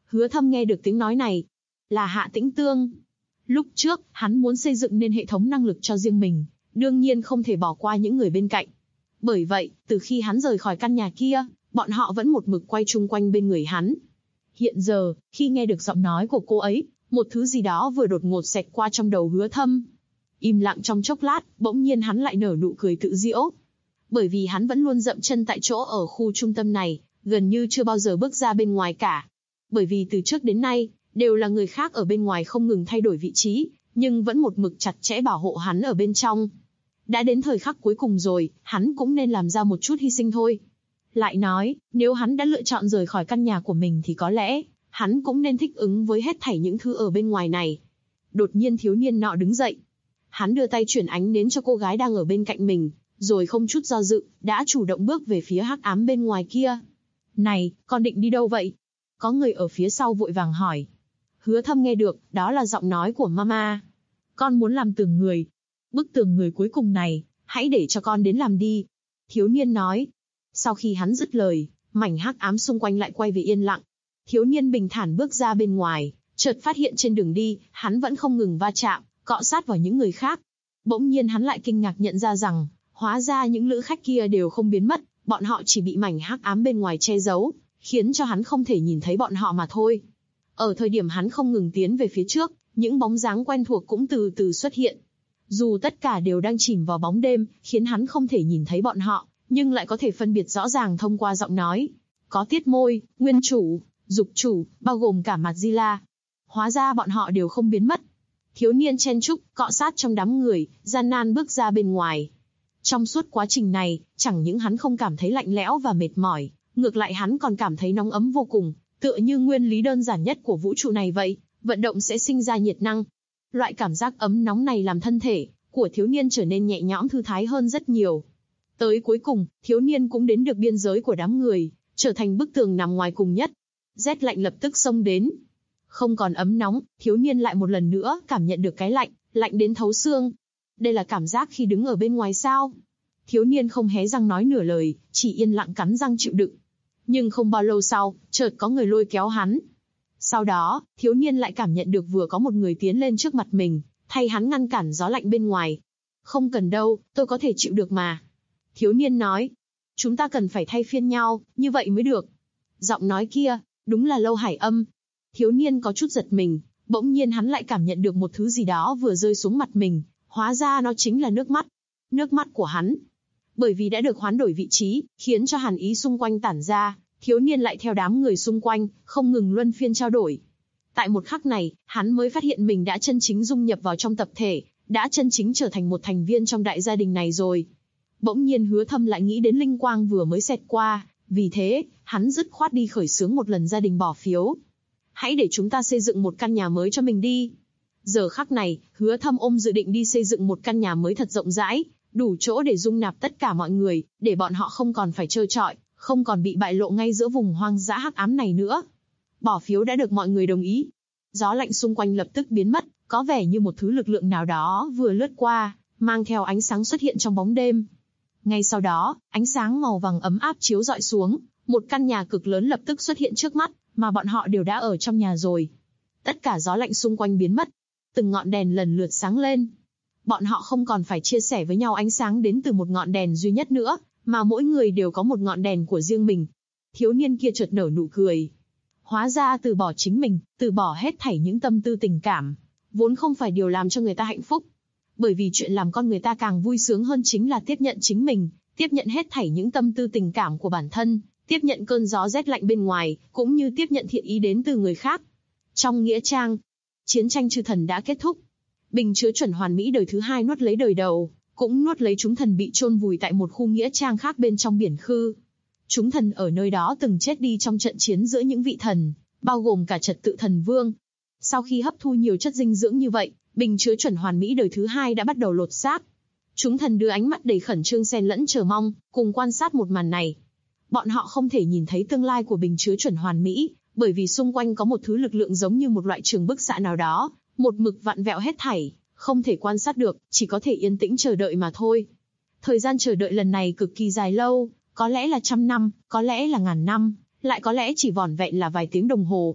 Hứa Thâm nghe được tiếng nói này, là Hạ Tĩnh Tương. Lúc trước, hắn muốn xây dựng nên hệ thống năng lực cho riêng mình, đương nhiên không thể bỏ qua những người bên cạnh. Bởi vậy, từ khi hắn rời khỏi căn nhà kia, bọn họ vẫn một mực quay chung quanh bên người hắn. Hiện giờ, khi nghe được giọng nói của cô ấy, một thứ gì đó vừa đột ngột xẹt qua trong đầu Hứa Thâm. Im lặng trong chốc lát, bỗng nhiên hắn lại nở nụ cười tự giễu. Bởi vì hắn vẫn luôn dậm chân tại chỗ ở khu trung tâm này, gần như chưa bao giờ bước ra bên ngoài cả. Bởi vì từ trước đến nay, đều là người khác ở bên ngoài không ngừng thay đổi vị trí, nhưng vẫn một mực chặt chẽ bảo hộ hắn ở bên trong. Đã đến thời khắc cuối cùng rồi, hắn cũng nên làm ra một chút hy sinh thôi. Lại nói, nếu hắn đã lựa chọn rời khỏi căn nhà của mình thì có lẽ, hắn cũng nên thích ứng với hết thảy những thứ ở bên ngoài này. Đột nhiên thiếu niên nọ đứng dậy. Hắn đưa tay chuyển ánh nến cho cô gái đang ở bên cạnh mình, rồi không chút do dự, đã chủ động bước về phía hắc ám bên ngoài kia. Này, con định đi đâu vậy? Có người ở phía sau vội vàng hỏi. Hứa Thâm nghe được, đó là giọng nói của Mama. Con muốn làm tường người. Bức tường người cuối cùng này, hãy để cho con đến làm đi. Thiếu niên nói. Sau khi hắn dứt lời, mảnh hắc ám xung quanh lại quay về yên lặng. Thiếu niên bình thản bước ra bên ngoài, chợt phát hiện trên đường đi, hắn vẫn không ngừng va chạm, cọ sát vào những người khác. Bỗng nhiên hắn lại kinh ngạc nhận ra rằng, hóa ra những lữ khách kia đều không biến mất, bọn họ chỉ bị mảnh hắc ám bên ngoài che giấu, khiến cho hắn không thể nhìn thấy bọn họ mà thôi. Ở thời điểm hắn không ngừng tiến về phía trước, những bóng dáng quen thuộc cũng từ từ xuất hiện. Dù tất cả đều đang chìm vào bóng đêm, khiến hắn không thể nhìn thấy bọn họ, nhưng lại có thể phân biệt rõ ràng thông qua giọng nói. Có Tiết Môi, Nguyên Chủ, Dục Chủ, bao gồm cả Madzilla. Hóa ra bọn họ đều không biến mất. Thiếu niên chen chúc, cọ sát trong đám người, gian nan bước ra bên ngoài. Trong suốt quá trình này, chẳng những hắn không cảm thấy lạnh lẽo và mệt mỏi, ngược lại hắn còn cảm thấy nóng ấm vô cùng, tựa như nguyên lý đơn giản nhất của vũ trụ này vậy, vận động sẽ sinh ra nhiệt năng. Loại cảm giác ấm nóng này làm thân thể của thiếu niên trở nên nhẹ nhõm thư thái hơn rất nhiều. Tới cuối cùng, thiếu niên cũng đến được biên giới của đám người, trở thành bức tường nằm ngoài cùng nhất. Rét lạnh lập tức xông đến. Không còn ấm nóng, thiếu niên lại một lần nữa cảm nhận được cái lạnh, lạnh đến thấu xương. Đây là cảm giác khi đứng ở bên ngoài sao? Thiếu niên không hé răng nói nửa lời, chỉ yên lặng cắn răng chịu đựng. Nhưng không bao lâu sau, chợt có người lôi kéo hắn. Sau đó, thiếu niên lại cảm nhận được vừa có một người tiến lên trước mặt mình, thay hắn ngăn cản gió lạnh bên ngoài. Không cần đâu, tôi có thể chịu được mà. Thiếu niên nói, chúng ta cần phải thay phiên nhau, như vậy mới được. Giọng nói kia, đúng là Lâu Hải Âm. Thiếu niên có chút giật mình, bỗng nhiên hắn lại cảm nhận được một thứ gì đó vừa rơi xuống mặt mình, hóa ra nó chính là nước mắt. Nước mắt của hắn. Bởi vì đã được hoán đổi vị trí, khiến cho hàn ý xung quanh tản ra, thiếu niên lại theo đám người xung quanh, không ngừng luân phiên trao đổi. Tại một khắc này, hắn mới phát hiện mình đã chân chính dung nhập vào trong tập thể, đã chân chính trở thành một thành viên trong đại gia đình này rồi. Bỗng nhiên Hứa Thâm lại nghĩ đến linh quang vừa mới xẹt qua, vì thế, hắn dứt khoát đi khởi xướng một lần gia đình bỏ phiếu. Hãy để chúng ta xây dựng một căn nhà mới cho mình đi. Giờ khắc này, Hứa Thâm ôm dự định đi xây dựng một căn nhà mới thật rộng rãi, đủ chỗ để dung nạp tất cả mọi người, để bọn họ không còn phải trơ trọi, không còn bị bại lộ ngay giữa vùng hoang dã hắc ám này nữa. Bỏ phiếu đã được mọi người đồng ý. Gió lạnh xung quanh lập tức biến mất, có vẻ như một thứ lực lượng nào đó vừa lướt qua, mang theo ánh sáng xuất hiện trong bóng đêm. Ngay sau đó, ánh sáng màu vàng ấm áp chiếu rọi xuống, một căn nhà cực lớn lập tức xuất hiện trước mắt, mà bọn họ đều đã ở trong nhà rồi. Tất cả gió lạnh xung quanh biến mất, từng ngọn đèn lần lượt sáng lên. Bọn họ không còn phải chia sẻ với nhau ánh sáng đến từ một ngọn đèn duy nhất nữa, mà mỗi người đều có một ngọn đèn của riêng mình. Thiếu niên kia chợt nở nụ cười. Hóa ra từ bỏ chính mình, từ bỏ hết thảy những tâm tư tình cảm, vốn không phải điều làm cho người ta hạnh phúc. Bởi vì chuyện làm con người ta càng vui sướng hơn chính là tiếp nhận chính mình, tiếp nhận hết thảy những tâm tư tình cảm của bản thân, tiếp nhận cơn gió rét lạnh bên ngoài, cũng như tiếp nhận thiện ý đến từ người khác. Trong nghĩa trang, chiến tranh chư thần đã kết thúc. Bình chứa chuẩn hoàn mỹ đời thứ hai nuốt lấy đời đầu, cũng nuốt lấy chúng thần bị chôn vùi tại một khu nghĩa trang khác bên trong biển khư. Chúng thần ở nơi đó từng chết đi trong trận chiến giữa những vị thần, bao gồm cả trật tự thần vương. Sau khi hấp thu nhiều chất dinh dưỡng như vậy, bình chứa chuẩn hoàn mỹ đời thứ hai đã bắt đầu lột xác. Chúng thần đưa ánh mắt đầy khẩn trương xen lẫn chờ mong, cùng quan sát một màn này. Bọn họ không thể nhìn thấy tương lai của bình chứa chuẩn hoàn mỹ, bởi vì xung quanh có một thứ lực lượng giống như một loại trường bức xạ nào đó, một mực vặn vẹo hết thảy, không thể quan sát được, chỉ có thể yên tĩnh chờ đợi mà thôi. Thời gian chờ đợi lần này cực kỳ dài lâu, có lẽ là 100 năm, có lẽ là 1000 năm, lại có lẽ chỉ vỏn vẹn là vài tiếng đồng hồ.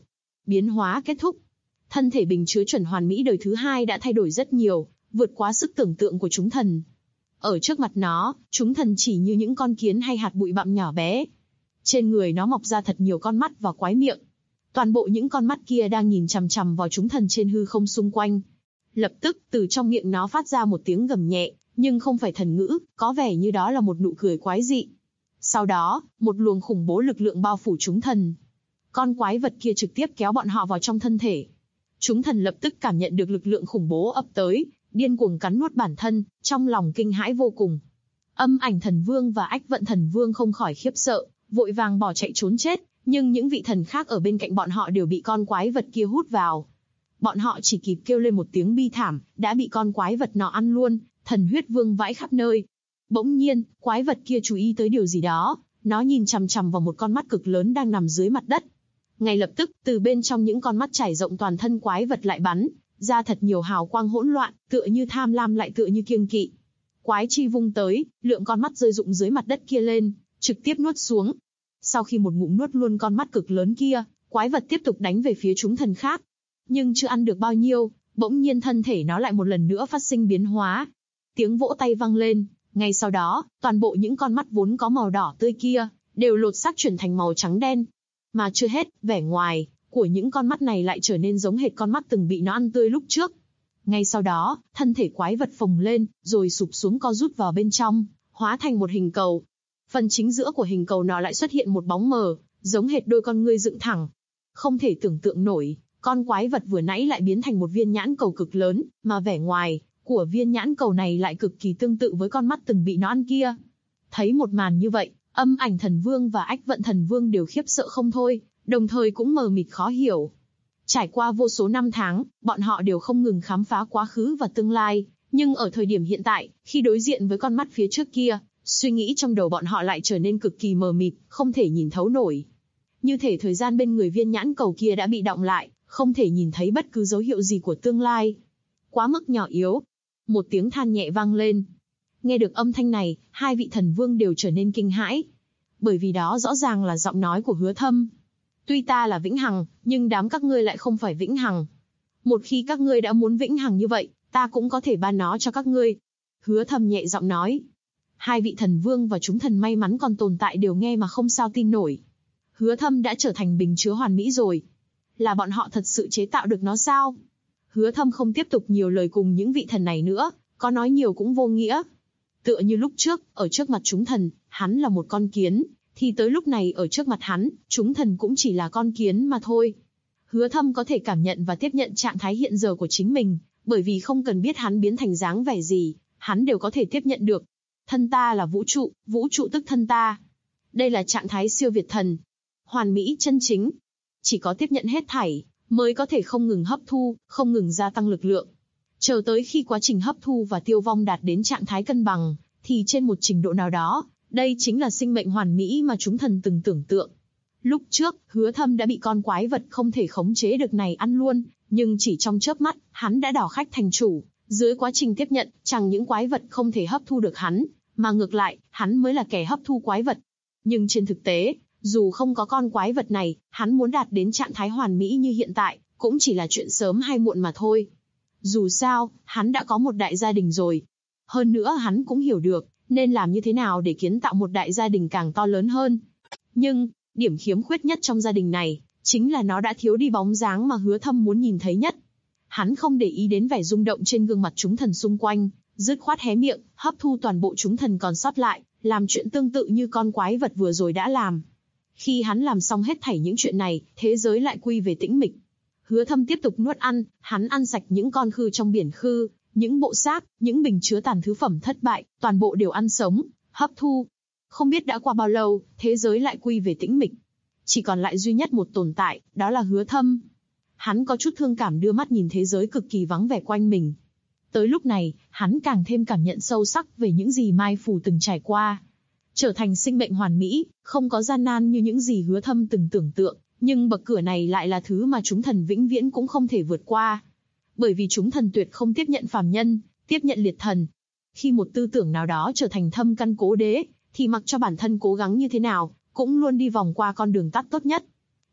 Biến hóa kết thúc. Thân thể bình chứa chuẩn hoàn mỹ đời thứ hai đã thay đổi rất nhiều, vượt quá sức tưởng tượng của chúng thần. Ở trước mặt nó, chúng thần chỉ như những con kiến hay hạt bụi bặm nhỏ bé. Trên người nó mọc ra thật nhiều con mắt và quái miệng. Toàn bộ những con mắt kia đang nhìn chằm chằm vào chúng thần trên hư không xung quanh. Lập tức, từ trong miệng nó phát ra một tiếng gầm nhẹ, nhưng không phải thần ngữ, có vẻ như đó là một nụ cười quái dị. Sau đó, một luồng khủng bố lực lượng bao phủ chúng thần. Con quái vật kia trực tiếp kéo bọn họ vào trong thân thể. Chúng thần lập tức cảm nhận được lực lượng khủng bố ập tới, điên cuồng cắn nuốt bản thân, trong lòng kinh hãi vô cùng. Âm Ảnh Thần Vương và Ách Vận Thần Vương không khỏi khiếp sợ, vội vàng bỏ chạy trốn chết, nhưng những vị thần khác ở bên cạnh bọn họ đều bị con quái vật kia hút vào. Bọn họ chỉ kịp kêu lên một tiếng bi thảm, đã bị con quái vật nọ ăn luôn, thần huyết vương vãi khắp nơi. Bỗng nhiên, quái vật kia chú ý tới điều gì đó, nó nhìn chằm chằm vào một con mắt cực lớn đang nằm dưới mặt đất. Ngay lập tức, từ bên trong những con mắt trải rộng toàn thân quái vật lại bắn ra thật nhiều hào quang hỗn loạn, tựa như tham lam lại tựa như kiêng kỵ. Quái chi vung tới, lượng con mắt rơi rụng dưới mặt đất kia lên, trực tiếp nuốt xuống. Sau khi một ngụm nuốt luôn con mắt cực lớn kia, quái vật tiếp tục đánh về phía chúng thần khác. Nhưng chưa ăn được bao nhiêu, bỗng nhiên thân thể nó lại một lần nữa phát sinh biến hóa. Tiếng vỗ tay vang lên, ngay sau đó, toàn bộ những con mắt vốn có màu đỏ tươi kia, đều lột xác chuyển thành màu trắng đen. Mà chưa hết, vẻ ngoài của những con mắt này lại trở nên giống hệt con mắt từng bị nó ăn tươi lúc trước. Ngay sau đó, thân thể quái vật phồng lên, rồi sụp xuống co rút vào bên trong, hóa thành một hình cầu. Phần chính giữa của hình cầu nó lại xuất hiện một bóng mờ, giống hệt đôi con ngươi dựng thẳng. Không thể tưởng tượng nổi, con quái vật vừa nãy lại biến thành một viên nhãn cầu cực lớn, mà vẻ ngoài của viên nhãn cầu này lại cực kỳ tương tự với con mắt từng bị nó ăn kia. Thấy một màn như vậy, Âm Ảnh Thần Vương và Ách Vận Thần Vương đều khiếp sợ không thôi, đồng thời cũng mờ mịt khó hiểu. Trải qua vô số năm tháng, bọn họ đều không ngừng khám phá quá khứ và tương lai, nhưng ở thời điểm hiện tại, khi đối diện với con mắt phía trước kia, suy nghĩ trong đầu bọn họ lại trở nên cực kỳ mờ mịt, không thể nhìn thấu nổi. Như thể thời gian bên người viên nhãn cầu kia đã bị đọng lại, không thể nhìn thấy bất cứ dấu hiệu gì của tương lai. Quá mức nhỏ yếu. Một tiếng than nhẹ vang lên. Nghe được âm thanh này, hai vị thần vương đều trở nên kinh hãi. Bởi vì đó rõ ràng là giọng nói của Hứa Thâm. Tuy ta là vĩnh hằng, nhưng đám các ngươi lại không phải vĩnh hằng. Một khi các ngươi đã muốn vĩnh hằng như vậy, ta cũng có thể ban nó cho các ngươi. Hứa Thâm nhẹ giọng nói. Hai vị thần vương và chúng thần may mắn còn tồn tại đều nghe mà không sao tin nổi. Hứa Thâm đã trở thành bình chứa hoàn mỹ rồi. Là bọn họ thật sự chế tạo được nó sao? Hứa Thâm không tiếp tục nhiều lời cùng những vị thần này nữa, có nói nhiều cũng vô nghĩa. Tựa như lúc trước, ở trước mặt chúng thần, hắn là một con kiến, thì tới lúc này ở trước mặt hắn, chúng thần cũng chỉ là con kiến mà thôi. Hứa Thâm có thể cảm nhận và tiếp nhận trạng thái hiện giờ của chính mình, bởi vì không cần biết hắn biến thành dáng vẻ gì, hắn đều có thể tiếp nhận được. Thân ta là vũ trụ tức thân ta. Đây là trạng thái siêu việt thần. Hoàn mỹ chân chính. Chỉ có tiếp nhận hết thảy, mới có thể không ngừng hấp thu, không ngừng gia tăng lực lượng. Chờ tới khi quá trình hấp thu và tiêu vong đạt đến trạng thái cân bằng, thì trên một trình độ nào đó, đây chính là sinh mệnh hoàn mỹ mà chúng thần từng tưởng tượng. Lúc trước, Hứa Thâm đã bị con quái vật không thể khống chế được này ăn luôn, nhưng chỉ trong chớp mắt, hắn đã đảo khách thành chủ. Dưới quá trình tiếp nhận, chẳng những quái vật không thể hấp thu được hắn, mà ngược lại, hắn mới là kẻ hấp thu quái vật. Nhưng trên thực tế, dù không có con quái vật này, hắn muốn đạt đến trạng thái hoàn mỹ như hiện tại, cũng chỉ là chuyện sớm hay muộn mà thôi. Dù sao, hắn đã có một đại gia đình rồi. Hơn nữa hắn cũng hiểu được, nên làm như thế nào để kiến tạo một đại gia đình càng to lớn hơn. Nhưng, điểm khiếm khuyết nhất trong gia đình này, chính là nó đã thiếu đi bóng dáng mà Hứa Thâm muốn nhìn thấy nhất. Hắn không để ý đến vẻ rung động trên gương mặt chúng thần xung quanh, dứt khoát hé miệng, hấp thu toàn bộ chúng thần còn sót lại, làm chuyện tương tự như con quái vật vừa rồi đã làm. Khi hắn làm xong hết thảy những chuyện này, thế giới lại quy về tĩnh mịch. Hứa Thâm tiếp tục nuốt ăn, hắn ăn sạch những con khư trong biển khư, những bộ xác, những bình chứa tàn thứ phẩm thất bại, toàn bộ đều ăn sống, hấp thu. Không biết đã qua bao lâu, thế giới lại quy về tĩnh mịch. Chỉ còn lại duy nhất một tồn tại, đó là Hứa Thâm. Hắn có chút thương cảm đưa mắt nhìn thế giới cực kỳ vắng vẻ quanh mình. Tới lúc này, hắn càng thêm cảm nhận sâu sắc về những gì Mai Phù từng trải qua. Trở thành sinh mệnh hoàn mỹ, không có gian nan như những gì Hứa Thâm từng tưởng tượng, nhưng bậc cửa này lại là thứ mà chúng thần vĩnh viễn cũng không thể vượt qua. Bởi vì chúng thần tuyệt không tiếp nhận phàm nhân, tiếp nhận liệt thần. Khi một tư tưởng nào đó trở thành thâm căn cố đế, thì mặc cho bản thân cố gắng như thế nào, cũng luôn đi vòng qua con đường tắt tốt nhất.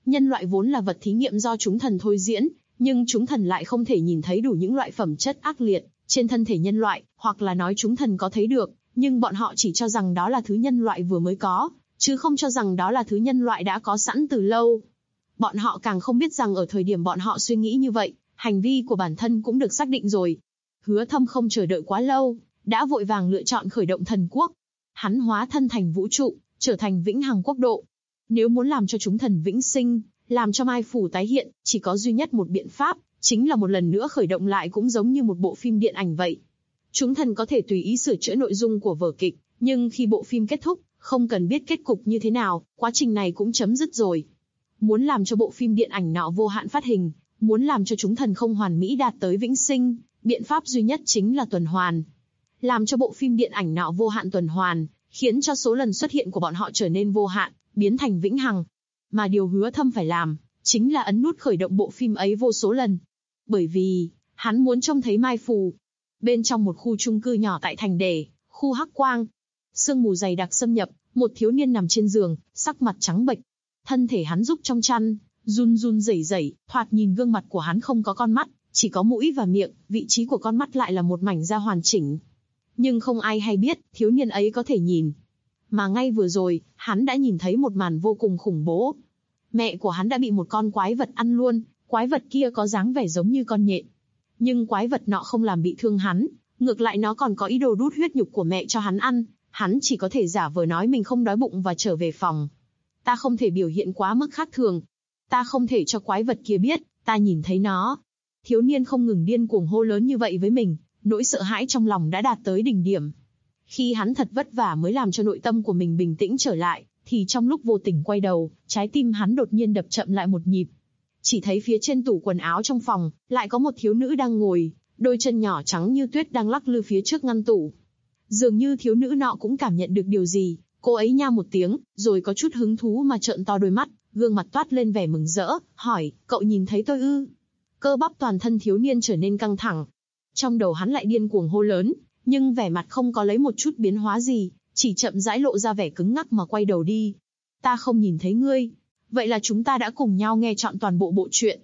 Nhân loại vốn là vật thí nghiệm do chúng thần thôi diễn, nhưng chúng thần lại không thể nhìn thấy đủ những loại phẩm chất ác liệt trên thân thể nhân loại, hoặc là nói chúng thần có thấy được, nhưng bọn họ chỉ cho rằng đó là thứ nhân loại vừa mới có, chứ không cho rằng đó là thứ nhân loại đã có sẵn từ lâu. Bọn họ càng không biết rằng ở thời điểm bọn họ suy nghĩ như vậy, hành vi của bản thân cũng được xác định rồi. Hứa Thâm không chờ đợi quá lâu, đã vội vàng lựa chọn khởi động thần quốc. Hắn hóa thân thành vũ trụ, trở thành vĩnh hằng quốc độ. Nếu muốn làm cho chúng thần vĩnh sinh, làm cho Mai Phủ tái hiện, chỉ có duy nhất một biện pháp, chính là một lần nữa khởi động lại, cũng giống như một bộ phim điện ảnh vậy. Chúng thần có thể tùy ý sửa chữa nội dung của vở kịch, nhưng khi bộ phim kết thúc, không cần biết kết cục như thế nào, quá trình này cũng chấm dứt rồi. Muốn làm cho bộ phim điện ảnh nọ vô hạn phát hình, muốn làm cho chúng thần không hoàn mỹ đạt tới vĩnh sinh, biện pháp duy nhất chính là tuần hoàn. Làm cho bộ phim điện ảnh nọ vô hạn tuần hoàn, khiến cho số lần xuất hiện của bọn họ trở nên vô hạn, biến thành vĩnh hằng. Mà điều Hứa Thâm phải làm, chính là ấn nút khởi động bộ phim ấy vô số lần. Bởi vì, hắn muốn trông thấy Mai Phù. Bên trong một khu chung cư nhỏ tại thành Đề, khu Hắc Quang. Sương mù dày đặc xâm nhập, một thiếu niên nằm trên giường, sắc mặt trắng bệch. Thân thể hắn rúc trong chăn, run run rẩy rẩy, thoạt nhìn gương mặt của hắn không có con mắt, chỉ có mũi và miệng, vị trí của con mắt lại là một mảnh da hoàn chỉnh. Nhưng không ai hay biết, thiếu niên ấy có thể nhìn. Mà ngay vừa rồi, hắn đã nhìn thấy một màn vô cùng khủng bố. Mẹ của hắn đã bị một con quái vật ăn luôn, quái vật kia có dáng vẻ giống như con nhện. Nhưng quái vật nọ không làm bị thương hắn, ngược lại nó còn có ý đồ đút huyết nhục của mẹ cho hắn ăn, hắn chỉ có thể giả vờ nói mình không đói bụng và trở về phòng. Ta không thể biểu hiện quá mức khác thường. Ta không thể cho quái vật kia biết, ta nhìn thấy nó. Thiếu niên không ngừng điên cuồng hô lớn như vậy với mình, nỗi sợ hãi trong lòng đã đạt tới đỉnh điểm. Khi hắn thật vất vả mới làm cho nội tâm của mình bình tĩnh trở lại, thì trong lúc vô tình quay đầu, trái tim hắn đột nhiên đập chậm lại một nhịp. Chỉ thấy phía trên tủ quần áo trong phòng, lại có một thiếu nữ đang ngồi, đôi chân nhỏ trắng như tuyết đang lắc lư phía trước ngăn tủ. Dường như thiếu nữ nọ cũng cảm nhận được điều gì, cô ấy nha một tiếng, rồi có chút hứng thú mà trợn to đôi mắt, gương mặt toát lên vẻ mừng rỡ, hỏi, cậu nhìn thấy tôi ư? Cơ bắp toàn thân thiếu niên trở nên căng thẳng. Trong đầu hắn lại điên cuồng hô lớn, nhưng vẻ mặt không có lấy một chút biến hóa gì, chỉ chậm rãi lộ ra vẻ cứng ngắc mà quay đầu đi. Ta không nhìn thấy ngươi. Vậy là chúng ta đã cùng nhau nghe trọn toàn bộ bộ truyện.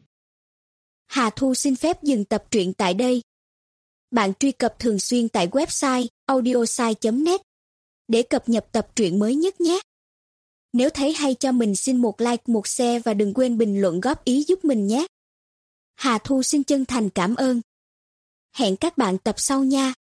Hà Thu xin phép dừng tập truyện tại đây. Bạn truy cập thường xuyên tại website audiosai.net để cập nhật tập truyện mới nhất nhé. Nếu thấy hay cho mình xin một like, một share và đừng quên bình luận góp ý giúp mình nhé. Hà Thu xin chân thành cảm ơn. Hẹn các bạn tập sau nha.